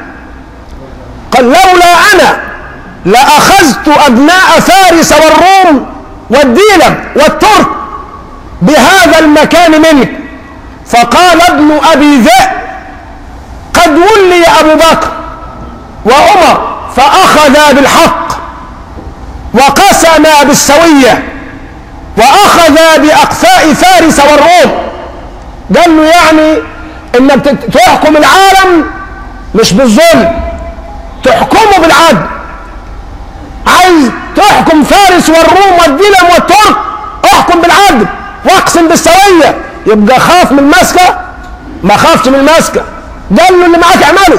قال لولا انا لأخذت أبناء فارس والروم والديلم والترك بهذا المكان منك. فقال ابن أبي ذئب قد ولي أبو بكر وعمر فأخذا بالحق وقسما بالسوية وأخذا بأقفاء فارس والروم. قال له يعني إنك تحكم العالم مش بالظلم، تحكمه بالعدل. عايز تحكم فارس والروم والديلم والترك، احكم بالعدل واقسم بالسوية. يبقى خاف من المسكة؟ ما خافش من المسكة. قال له اللي معاك اعمله.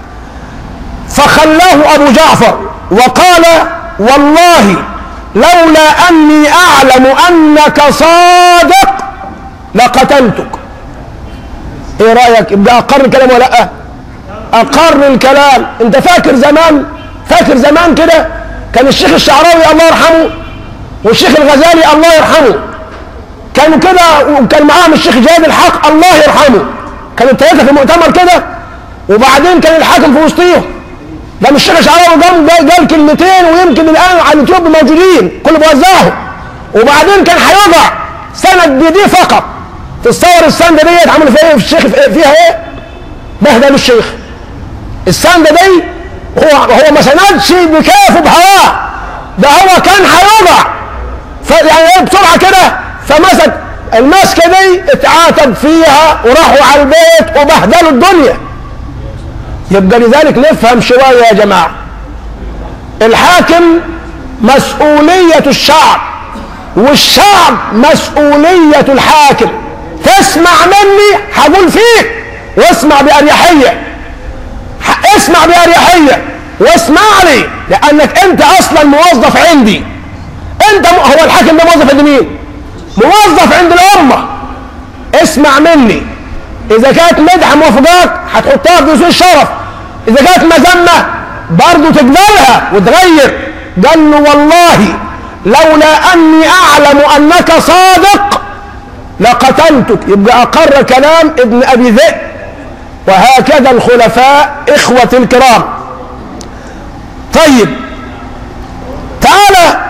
فخلاه ابو جعفر وقال والله لولا اني اعلم انك صادق لقتلتك. ايه رأيك؟ يبقى اقر الكلام ولا لا؟ اقر الكلام. انت فاكر زمان فاكر زمان كده كان الشيخ الشعراوي الله يرحمه والشيخ الغزالي الله يرحمه كانوا كده، وكان معاهم الشيخ جاد الحق الله يرحمه، كانوا الثلاثه في مؤتمر كده، وبعدين كان الحاكم في وسطيهم. لما الشيخ الشعراوي قام قال كلمتين ويمكن الان على اليوتيوب موجودين كله بوزعهم، وبعدين كان هيوضع سند بيديه فقط. تتصور السنده ديت عملوا فيها ايه في الشيخ؟ فيها ايه؟ بهدلوا الشيخ. السنده دي هو هو ما سندش بكافه بهواه، ده هو كان هيوضع يعني بسرعه كده، فمسك المسكه دي اتعاتب فيها وراحوا على البيت وبهدلوا الدنيا. يبقى لذلك نفهم شويه يا جماعه، الحاكم مسؤوليه الشعب والشعب مسؤوليه الحاكم. تسمع مني هقول فيك، واسمع باريحيه، اسمع باريحيه واسمع لي، لانك انت اصلا موظف عندي. انت م... هو الحاكم ده موظف عند مين؟ موظف عند الامه. اسمع مني، اذا كانت مدح موافقات هتحطها في دستور الشرف، اذا كانت مذمه برضه تقبلها وتغير. قال له والله لولا اني اعلم انك صادق لقتلتك، يبقى أقر كلام ابن أبي ذئب. وهكذا الخلفاء إخوة الكرام. طيب تعالى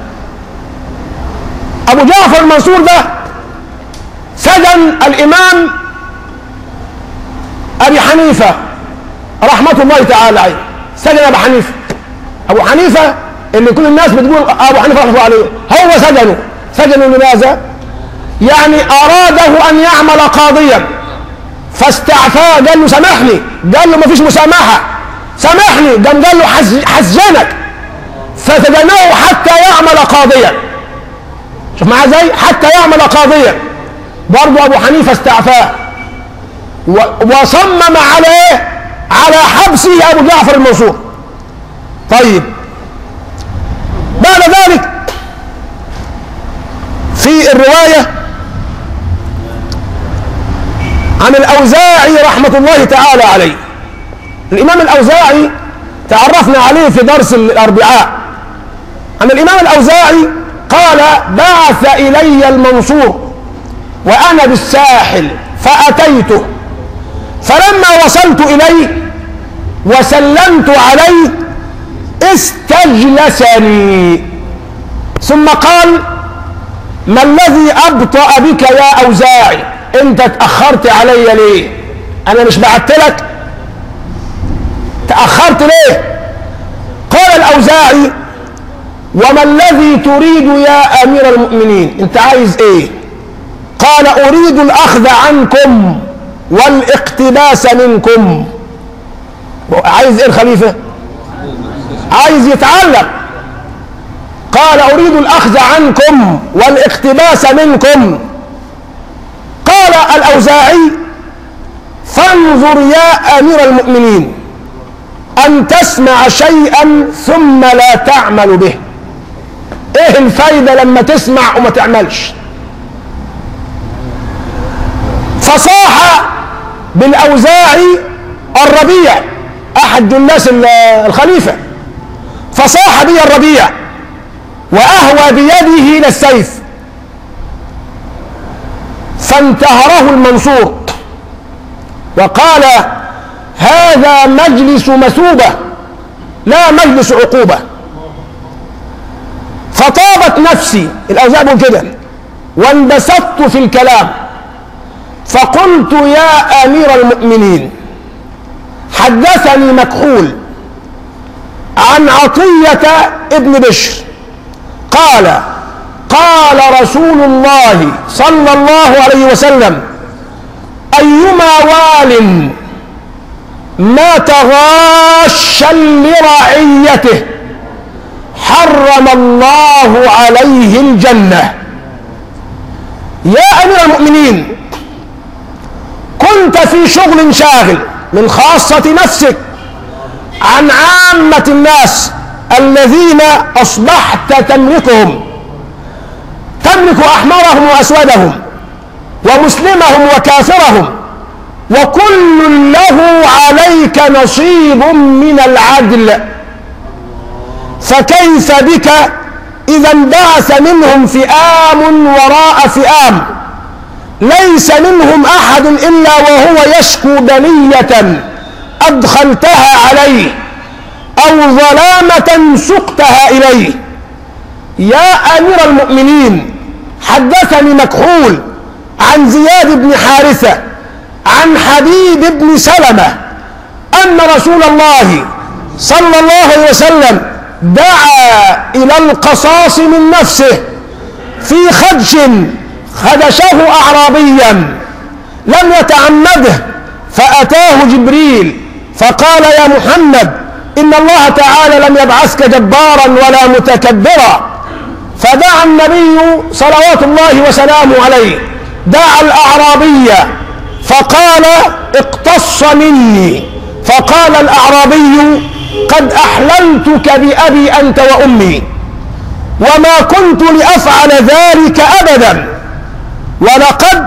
أبو جعفر المنصور ده سجن الإمام أبي حنيفة رحمة الله تعالى عليه، سجن أبو حنيفة. أبو حنيفة اللي كل الناس بتقول أبو حنيفة رحمه الله عليه، هو سجنه. سجنه لماذا؟ يعني أراده أن يعمل قاضيا فاستعفاه، قال له سامحني، قال له ما فيش مسامحة، سامحني، قام قال له حسجنك، فسجنه حتى يعمل قاضيا. شوف معاه ازاي؟ حتى يعمل قاضيا. برضه أبو حنيفة استعفاه وصمم على ايه؟ على حبسه أبو جعفر المنصور. طيب بعد ذلك في الرواية عن الأوزاعي رحمة الله تعالى عليه. الإمام الأوزاعي تعرفنا عليه في درس الأربعاء. عن الإمام الأوزاعي قال: بعث إلي المنصور وأنا بالساحل فأتيته، فلما وصلت إليه وسلمت عليه استجلسني، ثم قال: ما الذي أبطأ بك يا أوزاعي؟ أنت تأخرت علي ليه؟ أنا مش بعت لك؟ تأخرت ليه؟ قال الأوزاعي: وما الذي تريد يا أمير المؤمنين؟ أنت عايز إيه؟ قال: أريد الأخذ عنكم والاقتباس منكم. عايز إيه الخليفة؟ عايز يتعلم. قال: أريد الأخذ عنكم والاقتباس منكم. قال الأوزاعي: فانظر يا أمير المؤمنين أن تسمع شيئا ثم لا تعمل به. إيه الفايدة لما تسمع وما تعملش؟ فصاح بالأوزاعي الربيع أحد جلاس الخليفة، فصاح بي الربيع وأهوى بيده إلى السيف، فانتهره المنصور وقال: هذا مجلس مثوبة لا مجلس عقوبة. فطابت نفسي، الأوزاعي بيقول كده، وانبسطت في الكلام، فقلت: يا أمير المؤمنين، حدثني مكحول عن عطية ابن بشر قال: قال رسول الله صلى الله عليه وسلم: أيما وال مات غاشا لرعيته حرم الله عليه الجنة. يا أمير المؤمنين، كنت في شغل شاغل من خاصة نفسك عن عامة الناس الذين أصبحت تملكهم، تملك أحمرهم وأسودهم ومسلمهم وكافرهم، وكل له عليك نصيب من العدل، فكيف بك إذا انبعث منهم فئام وراء فئام ليس منهم أحد إلا وهو يشكو بلية أدخلتها عليه أو ظلامة سقتها إليه. يا أمير المؤمنين، حدثني مكحول عن زياد بن حارثة عن حبيب بن سلمة أن رسول الله صلى الله عليه وسلم دعا إلى القصاص من نفسه في خدش خدشه أعرابيا لم يتعمده، فأتاه جبريل فقال: يا محمد، إن الله تعالى لم يبعثك جبارا ولا متكبرا. فدعا النبي صلوات الله وسلامه عليه، دعا الأعرابي فقال: اقتص مني. فقال الأعرابي: قد أحللتك بأبي أنت وأمي، وما كنت لأفعل ذلك أبدا، ولقد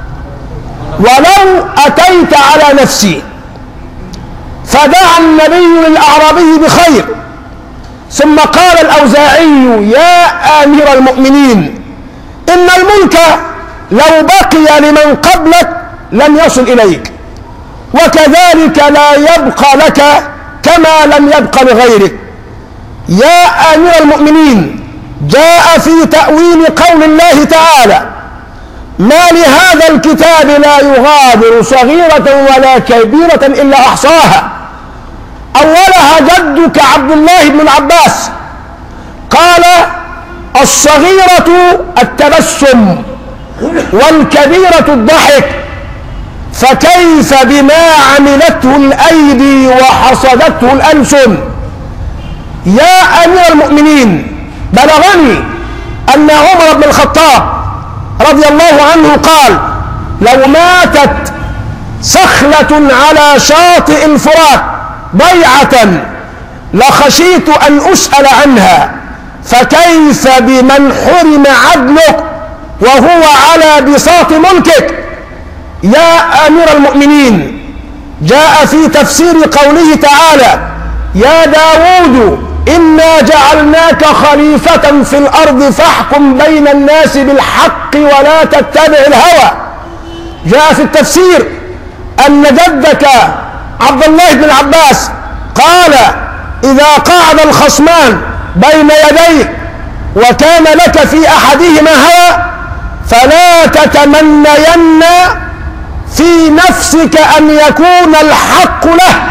ولو أتيت على نفسي. فدعا النبي للأعرابي بخير، ثم قال الأوزاعي: يا أمير المؤمنين، إن الملك لو بقي لمن قبلك لم يصل إليك، وكذلك لا يبقى لك كما لم يبقى لغيرك. يا أمير المؤمنين، جاء في تأويل قول الله تعالى: ما لهذا الكتاب لا يغادر صغيرة ولا كبيرة إلا أحصاها. أولها جدك عبد الله بن العباس قال: الصغيرة التبسم والكبيرة الضحك، فكيف بما عملته الأيدي وحصدته الألسن. يا أمير المؤمنين، بلغني أن عمر بن الخطاب رضي الله عنه قال: لو ماتت صخلة على شاطئ الفرات ضيعة لخشيت أن أسأل عنها، فكيف بمن حرم عدلك وهو على بساط ملكك. يا أمير المؤمنين، جاء في تفسير قوله تعالى: يا داود إنا جعلناك خليفة في الأرض فاحكم بين الناس بالحق ولا تتبع الهوى. جاء في التفسير أن جدك عبد الله بن العباس قال: إذا قعد الخصمان بين يديك وكان لك في أحدهما هوى فلا تتمنين في نفسك أن يكون الحق له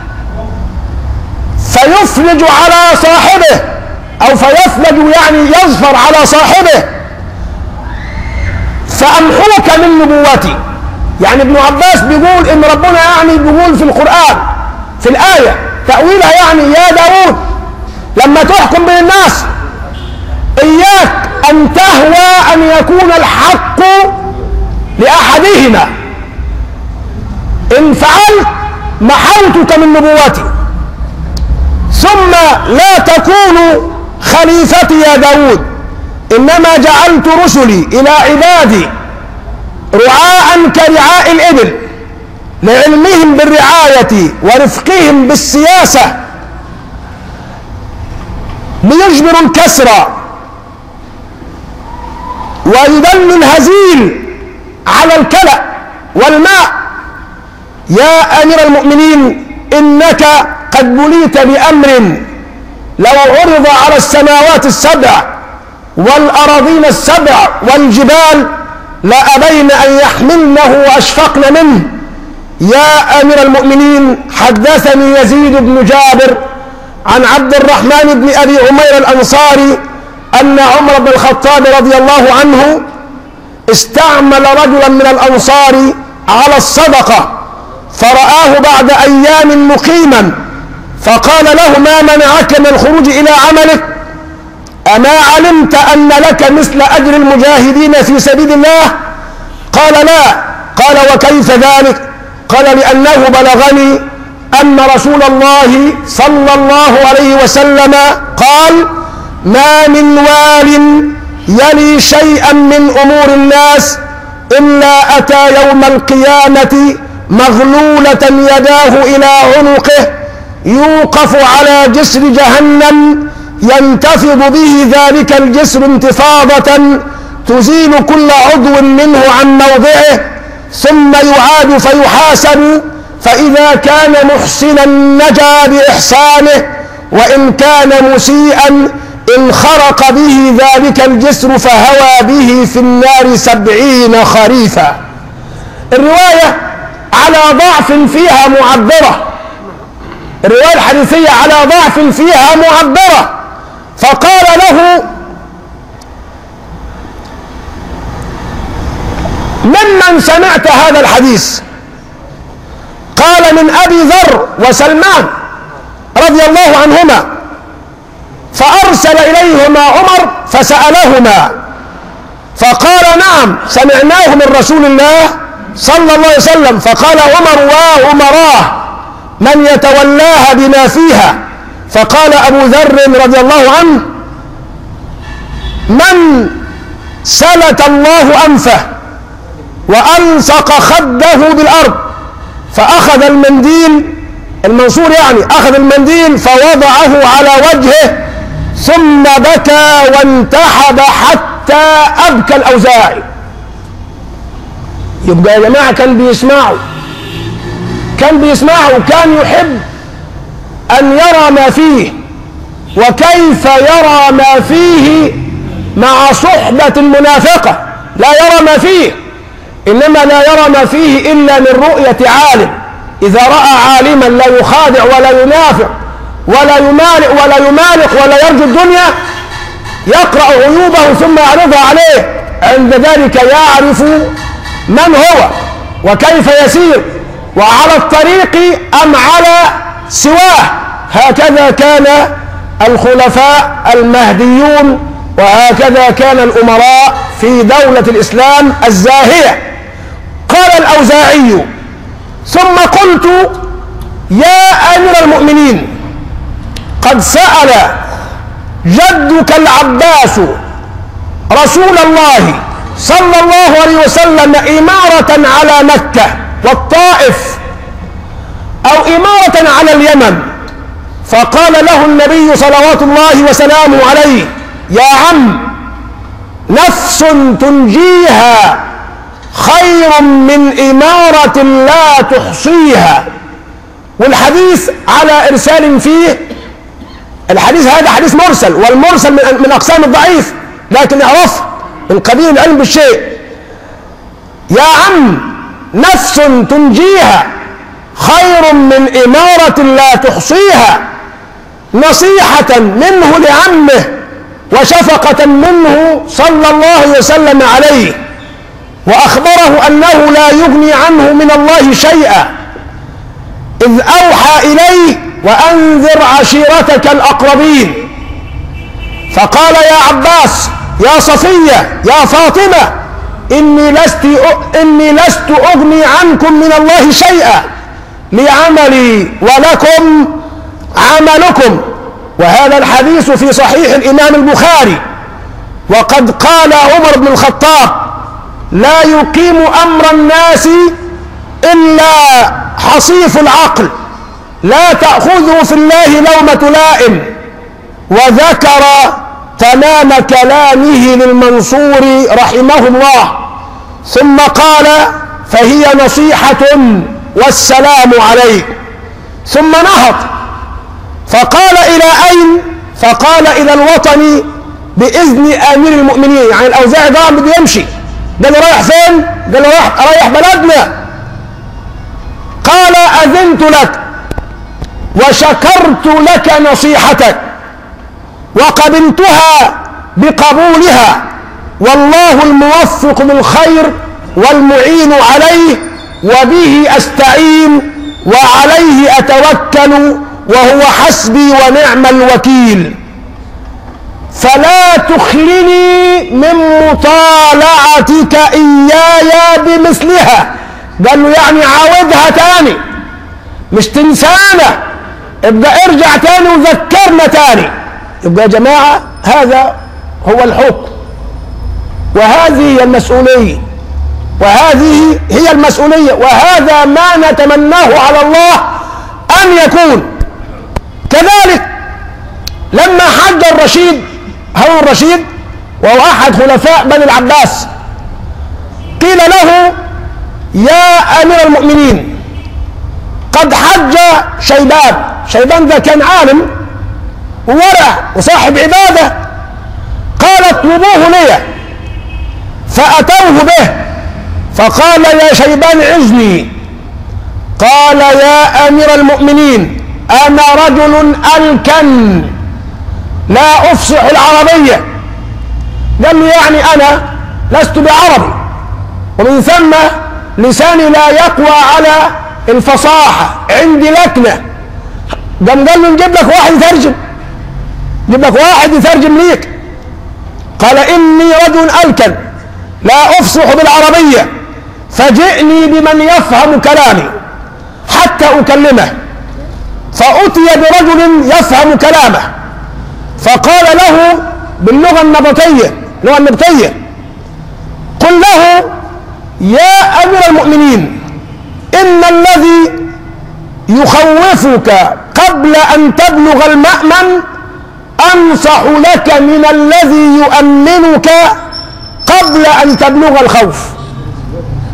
فيفلج على صاحبه، أو فيفلج يعني يظفر على صاحبه، فأمحوك من نبوتي. يعني ابن عباس بيقول إن ربنا يعني بيقول في القرآن في الآية تأويلها يعني: يا داود لما تحكم بين الناس إياك أن تهوى أن يكون الحق لأحدهما، إن فعلت محوتك من نبوتي، ثم لا تكون خليفتي يا داود، إنما جعلت رسلي إلى عبادي رعاء كرعاء الإبل لعلمهم بالرعاية ورفقهم بالسياسة، ليجبروا الكسر ويدل الهزيل على الكلأ والماء. يا أمير المؤمنين، إنك قد بليت بأمر لو عرض على السماوات السبع والأراضين السبع والجبال لأبين أن يحملنه وأشفقن منه. يا أمير المؤمنين، حدثني يزيد بن جابر عن عبد الرحمن بن أبي عمير الأنصاري أن عمر بن الخطاب رضي الله عنه استعمل رجلا من الأنصار على الصدقة، فرآه بعد أيام مقيما، فقال له: ما منعك من الخروج إلى عملك؟ أما علمت أن لك مثل أجر المجاهدين في سبيل الله؟ قال: لا. قال: وكيف ذلك؟ قال: لأنه بلغني أن رسول الله صلى الله عليه وسلم قال: ما من وال يلي شيئا من أمور الناس إلا أتى يوم القيامة مغلولة يداه إلى عنقه يوقف على جسر جهنم ينتفض به ذلك الجسر انتفاضة تزيل كل عضو منه عن موضعه، ثم يعاد فيحاسب، فإذا كان محسنا نجا بإحسانه، وإن كان مسيئا انخرق به ذلك الجسر فهوى به في النار سبعين خريفا. الرواية على ضعف فيها معبرة، الرواية الحديثية على ضعف فيها معبرة. فقال له: ممن سمعت هذا الحديث؟ قال: من أبي ذر وسلمان رضي الله عنهما. فأرسل إليهما عمر فسألهما، فقال: نعم سمعناه من رسول الله صلى الله عليه وسلم. فقال عمر: وعمراه من يتولاها بما فيها. فقال أبو ذر رضي الله عنه: من سلت الله أنفه وألصق خده بالأرض فأخذ المنديل المنصور، يعني أخذ المنديل فوضعه على وجهه ثم بكى وانتحب حتى أبكى الأوزاعي. يبقى يا جماعة كان بيسمعوا كان بيسمعوا وكان يحب أن يرى ما فيه. وكيف يرى ما فيه مع صحبة المنافقة؟ لا يرى ما فيه، إنما لا يرى ما فيه إلا من رؤية عالم. إذا رأى عالما لا يخادع ولا ينافق ولا يمالئ ولا يمالق ولا يرجو الدنيا، يقرأ عيوبه ثم يعرضها عليه، عند ذلك يعرف من هو وكيف يسير، وعلى الطريق أم على سواه. هكذا كان الخلفاء المهديون، وهكذا كان الأمراء في دولة الإسلام الزاهية. قال الأوزاعي: ثم قلت يا أمير المؤمنين، قد سأل جدك العباس رسول الله صلى الله عليه وسلم إمارة على مكة والطائف أو إمارة على اليمن، فقال له النبي صلوات الله وسلامه عليه: يا عم، نفس تنجيها خير من إمارة لا تحصيها. والحديث على إرسال فيه، الحديث هذا حديث مرسل، والمرسل من أقسام الضعيف، لكن اعرف القديم العلم بالشيء. يا عم، نفس تنجيها خير من إمارة لا تحصيها، نصيحة منه لعمه وشفقة منه صلى الله عليه وسلم عليه، وأخبره أنه لا يغني عنه من الله شيئا، إذ أوحى إليه: وأنذر عشيرتك الأقربين. فقال: يا عباس، يا صفية، يا فاطمة، إني لست إني لست أغني عنكم من الله شيئا، لعملي ولكم عملكم. وهذا الحديث في صحيح الإمام البخاري. وقد قال عمر بن الخطاب: لا يقيم أمر الناس إلا حصيف العقل، لا تأخذه في الله لومة لائم. وذكر تمام كلامه للمنصور رحمه الله، ثم قال: فهي نصيحة والسلام عليك. ثم نهض فقال: إلى أين؟ فقال: إلى الوطن بإذن أمير المؤمنين. يعني الأوزاعي ده بده يمشي، قال له: رايح فين؟ قال له: رايح رايح بلدنا. قال: أذنت لك وشكرت لك نصيحتك وقبلتها بقبولها، والله الموفق للخير والمعين عليه، وبه أستعين وعليه أتوكل، وهو حسبي ونعم الوكيل، فلا تخلني من مطالعتك إياي بمثلها. قال له: يعني عاودها تاني، مش تنسانا، ابقى ارجع تاني وذكرنا تاني. يبقى يا جماعة هذا هو الحكم، وهذه هي المسؤولية، وهذه هي المسؤولية، وهذا ما نتمناه على الله أن يكون. كذلك لما حج الرشيد هارون الرشيد، وهو أحد خلفاء بني العباس، قيل له: يا أمير المؤمنين، قد حج شيبان. شيبان ده كان عالم وورع وصاحب عبادة. قال: اطلبوه لي. فأتوه به، فقال: يا شيبان عزني. قال: يا أمير المؤمنين، أنا رجل ألكن لا أفصح العربية. قال له: يعني أنا لست بعربي، ومن ثم لساني لا يقوى على الفصاحة، عندي لكنة. قام قال له: نجيب لك واحد يترجم، نجيب لك واحد يترجم ليك. قال: إني رجل ألكن لا أفصح بالعربية، فجئني بمن يفهم كلامي حتى أكلمه. فأتي برجل يفهم كلامه، فقال له باللغة النبطية، اللغة النبطية: قل له: يا أمير المؤمنين، إن الذي يخوفك قبل أن تبلغ المأمن أنصح لك من الذي يؤمنك قبل أن تبلغ الخوف.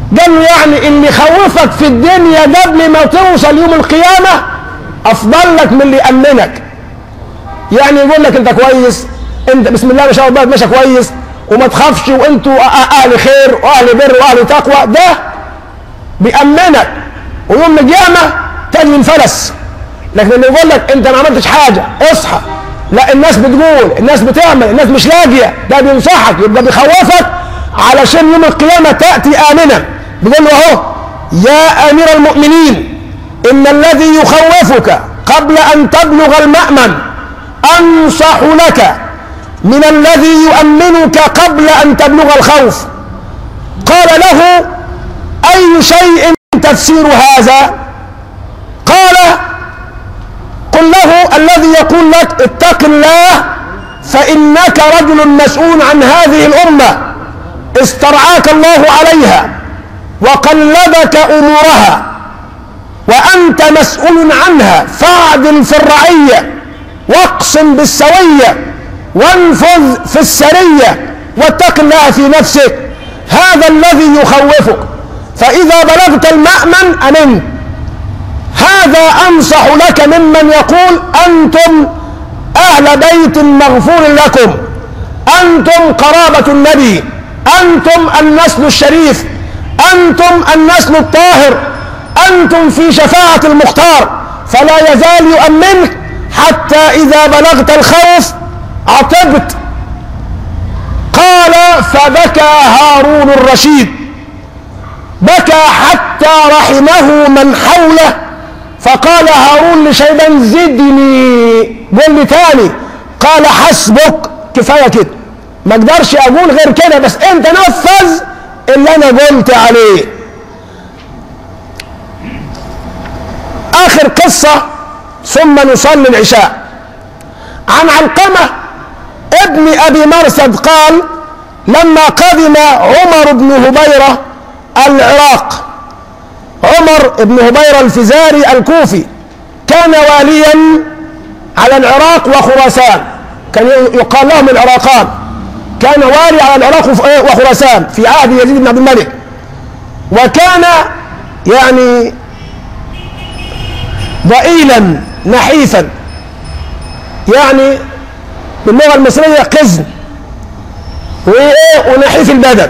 قال له يعني اللي يخوفك في الدنيا قبل ما توصل يوم القيامة أفضل لك من اللي يأمنك. يعني يقول لك أنت كويس، أنت بسم الله ما شاء الله ماشي كويس وما تخافش وأنتوا أهل خير وأهل بر وأهل تقوى، ده بيأمنك ويوم القيامة تاني الفلس. لكن اللي يقول لك أنت ما عملتش حاجة اصحى، لا الناس بتقول، الناس بتعمل، الناس مش لاقية، ده بينصحك، يبقى بيخوفك علشان يوم القيامة تأتي آمنا. بيقول له اهو يا أمير المؤمنين إن الذي يخوفك قبل أن تبلغ المأمن أنصح لك من الذي يؤمنك قبل أن تبلغ الخوف. قال له أي شيء تفسير هذا؟ قال قل له الذي يقول لك اتق الله فإنك رجل مسؤول عن هذه الأمة استرعاك الله عليها وقلبك أمورها وأنت مسؤول عنها، فاعدل في الرعية واقسم بالسوية وانفذ في السرية واتق الله في نفسك، هذا الذي يخوفك، فإذا بلغت المأمن أمنت. هذا أنصح لك ممن يقول أنتم أهل بيت مغفور لكم، أنتم قرابة النبي، أنتم النسل الشريف، أنتم النسل الطاهر، أنتم في شفاعة المختار، فلا يزال يؤمنك حتى إذا بلغت الخوف عطبت. قال فبكى هارون الرشيد، بكى حتى رحمه من حوله، فقال هارون لشيبان زدني، قل لي تاني. قال حسبك، كفاية كده، ما اقدرش اقول غير كده، بس انت نفذ اللي انا قلت عليه. اخر قصة ثم نصلي العشاء. عن علقمة ابن ابي مرثد قال لما قدم عمر بن هبيرة العراق، عمر بن هبيرة الفزاري الكوفي كان واليا على العراق وخراسان، كان يقال لهم العراقان، كان والي على العراق وخراسان في عهد يزيد بن عبد الملك، وكان يعني ضئيلا نحيفا، يعني باللغة المصرية قزم ونحيف البدن.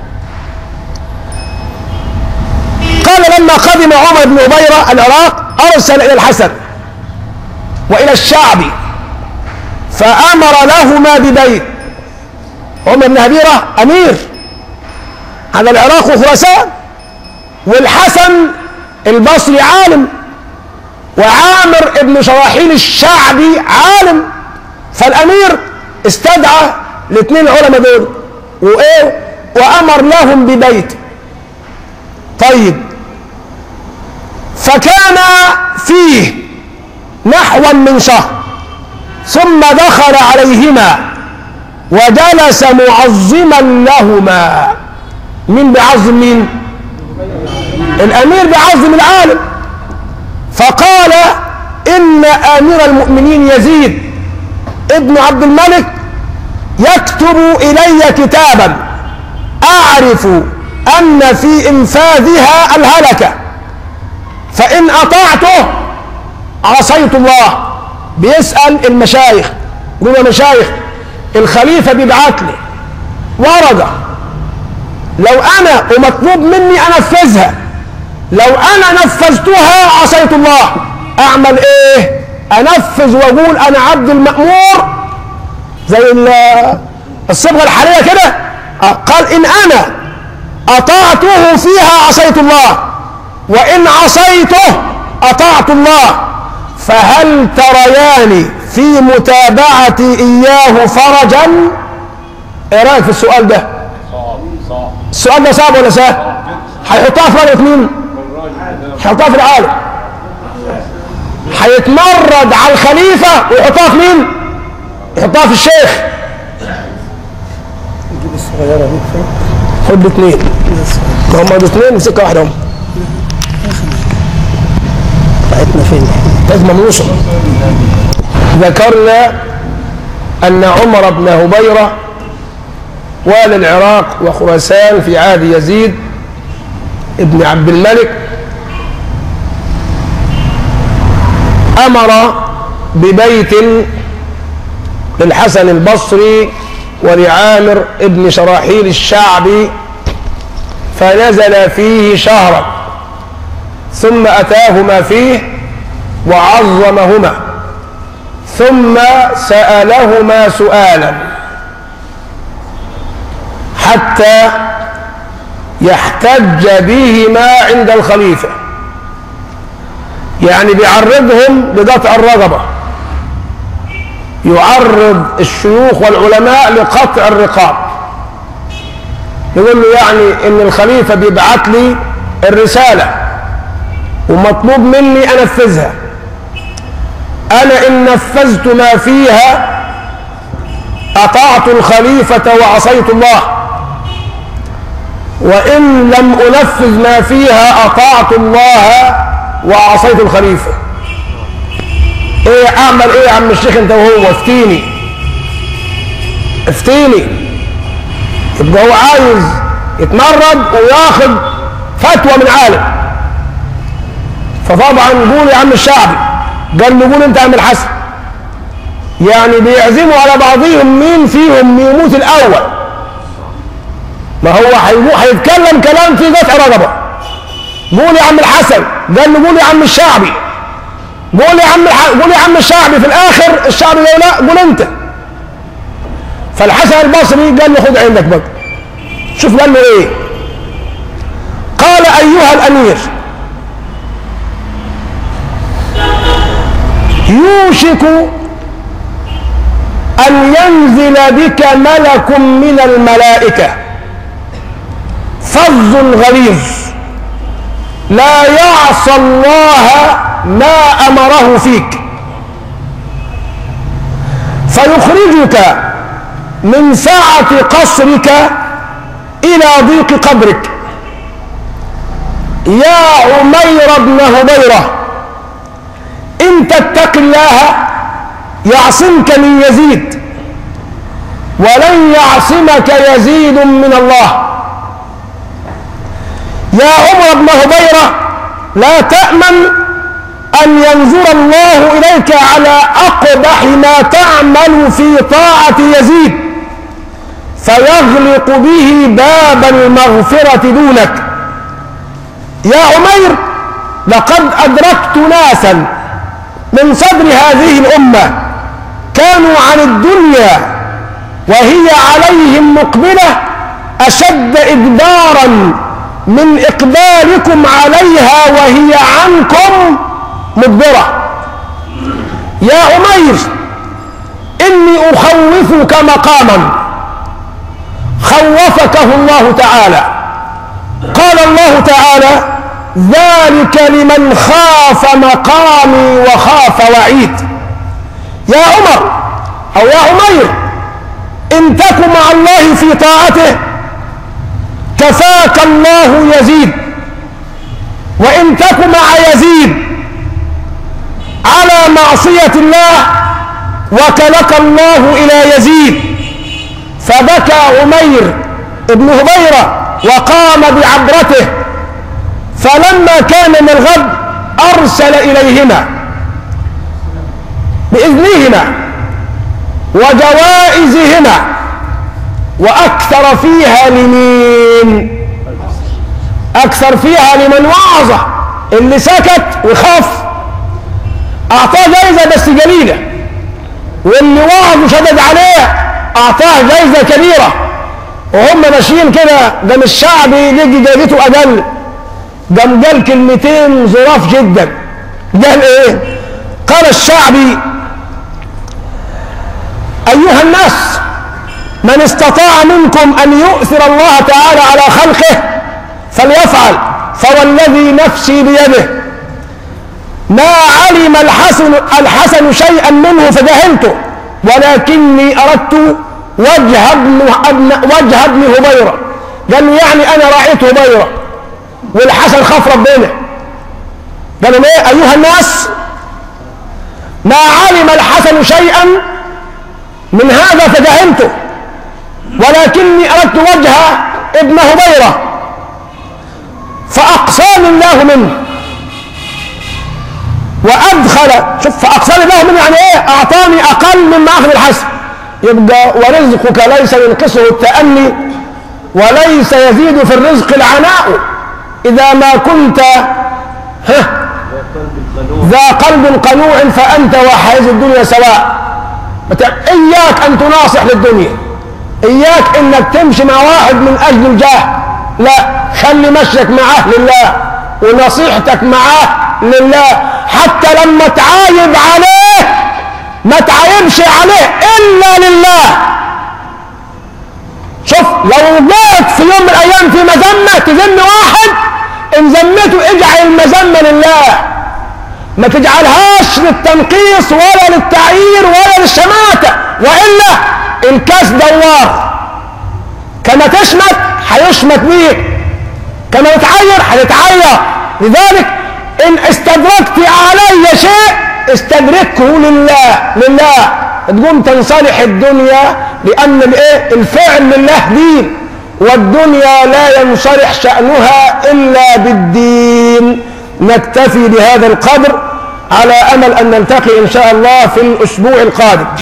قال لما قدم عمر بن هبيرة العراق أرسل إلى الحسن وإلى الشعب فأمر لهما ببيت. عمر بن هبيرة أمير على العراق وخراسان، والحسن البصري عالم، وعامر ابن شراحيل الشعبي عالم، فالأمير استدعى الاثنين العلماء دول وإيه وأمر لهم ببيت. طيب، فكان فيه نحو من شهر ثم دخل عليهما وجلس معظما لهما. مين بيعظم مين؟ الأمير بيعظم العالم. فقال إن أمير المؤمنين يزيد ابن عبد الملك يكتب إلي كتابا أعرف أن في إنفاذها الهلكة، فإن أطعته عصيت الله. بيسأل المشايخ، يقول يا مشايخ الخليفة بيبعت لي ورقة، لو أنا ومطلوب مني أنفذها، لو أنا نفذتها عصيت الله، أعمل إيه؟ أنفذ وأقول أنا عبد المأمور زي الصبغة الحالية كده؟ قال إن أنا أطعته فيها عصيت الله، وإن عصيته أطعت الله، فهل تريان في متابعتي إياه فرجا؟ إيه رأيك في السؤال ده؟ السؤال ده صعب ولا سهل؟ هيحطها في رجل مين؟ هيحطها في العالم، هيتمرد على الخليفة ويحطها في مين؟ يحطها في الشيخ. نجيب الصغيرة دي فين؟ خد اثنين، هم الاثنين مسكة واحدة هم. بتاعتنا فين؟ لازم نوصل. ذكرنا أن عمر بن هبيرة والي العراق وخراسان في عهد يزيد ابن عبد الملك أمر ببيت للحسن البصري ولعامر ابن شراحيل الشعبي، فنزل فيه شهرا ثم أتاهما فيه وعظمهما، ثم سألهما سؤالا حتى يحتج بهما عند الخليفة، يعني بيعرضهم لقطع الرقبة، يعرض الشيوخ والعلماء لقطع الرقاب، يقول له يعني ان الخليفة بيبعت لي الرسالة ومطلوب مني انفذها، انا ان نفذت ما فيها اطعت الخليفة وعصيت الله، وان لم انفذ ما فيها اطعت الله وعصيت الخليفة. ايه اعمل ايه يا عم الشيخ انت وهو؟ افتيني افتيني. يبقى هو عايز يتمرد وياخد فتوى من عالم، فطبعا قول يا عم الشعبي، قال له قول انت يا عم الحسن، يعني بيعزموا على بعضهم مين فيهم يموت الاول، ما هو هيتكلم كلام فيه قطع رقبه. قول يا عم الحسن، قال له قول يا عم الشعبي، قول يا عم الح... قول يا عم الشعبي، في الاخر الشعبي قال لا قول انت. فالحسن البصري قال له خد عندك بقى، شوف قال له ايه. قال ايها الامير، يوشك ان ينزل بك ملك من الملائكة فظ غليظ لا يعصى الله ما امره فيك، فيخرجك من سعة قصرك الى ضيق قبرك. يا عمير بن هبيرة، ان تتق الله يعصمك من يزيد، ولن يعصمك يزيد من الله. يا عمر بن هبيرة، لا تأمن أن ينظر الله إليك على أقبح ما تعمل في طاعة يزيد فيغلق به باب المغفرة دونك. يا عمير، لقد أدركت ناسا من صدر هذه الأمة كانوا عن الدنيا وهي عليهم مقبلة أشد إجبارا من إقبالكم عليها وهي عنكم مدبرة. يا عمير، إني أخوفك مقاما خوفكه الله تعالى. قال الله تعالى: ذلك لمن خاف مقامي وخاف وعيد. يا عمر أو يا عمير، إن تك مع الله في طاعته كفاك الله يزيد، وإن تك مع يزيد على معصية الله وكلك الله إلى يزيد. فبكى عمير ابن هبيرة وقام بعبرته، فلما كان من الغد أرسل إليهما بإذنهما وجوائزهما، وأكثر فيها لمين؟ أكثر فيها لمن وعظه، اللي سكت وخاف أعطاه جائزة بس قليلة، واللي وعظ وشدد عليه أعطاه جائزة كبيرة. وهم ماشيين كده، قام الشعبي لقي جائزته أقل، قام قال كلمتين ظراف جدا. قال إيه؟ قال الشعبي: أيها الناس، من استطاع منكم أن يؤثر الله تعالى على خلقه فليفعل، فوالذي نفسي بيده ما علم الحسن, الحسن شيئا منه فجهلته، ولكني أردت وجه ابن, وجه ابن هبيرة. قال له يعني أنا رأيت هبيرة والحسن خاف ربنا. قالوا ليه؟ أيها الناس، ما علم الحسن شيئا من هذا فجهلته، ولكني أردت وجه ابن هبيرة. فأقصاني الله منه وأدخل، شوف فأقصاني الله منه يعني إيه؟ أعطاني أقل مما أخذ الحسن. يبقى ورزقك ليس ينقصه التأني وليس يزيد في الرزق العناء إذا ما كنت ها ذا قلب قنوع فأنت وحائز الدنيا سواء. إياك أن تناصح للدنيا، إياك إنك تمشي مع واحد من أجل الجاه، لا، خلي مشيك معه لله ونصيحتك معه لله. حتى لما تعايب عليه ما تعايبش عليه إلا لله. شوف لو جيت في يوم من الأيام في مذمة تذم واحد، إن ذمته اجعل المذمة لله، ما تجعلهاش للتنقيص ولا للتعيير ولا للشماتة، وإلا الكاس دوار، كما تشمت هيشمت بيك، كما تتعير هتتعير. لذلك إن استدركت علي شيء استدركه لله لله، تقوم تنصلح الدنيا، لأن الايه الفعل لله دين، والدنيا لا ينصلح شأنها إلا بالدين. نكتفي بهذا القدر على أمل أن نلتقي إن شاء الله في الأسبوع القادم.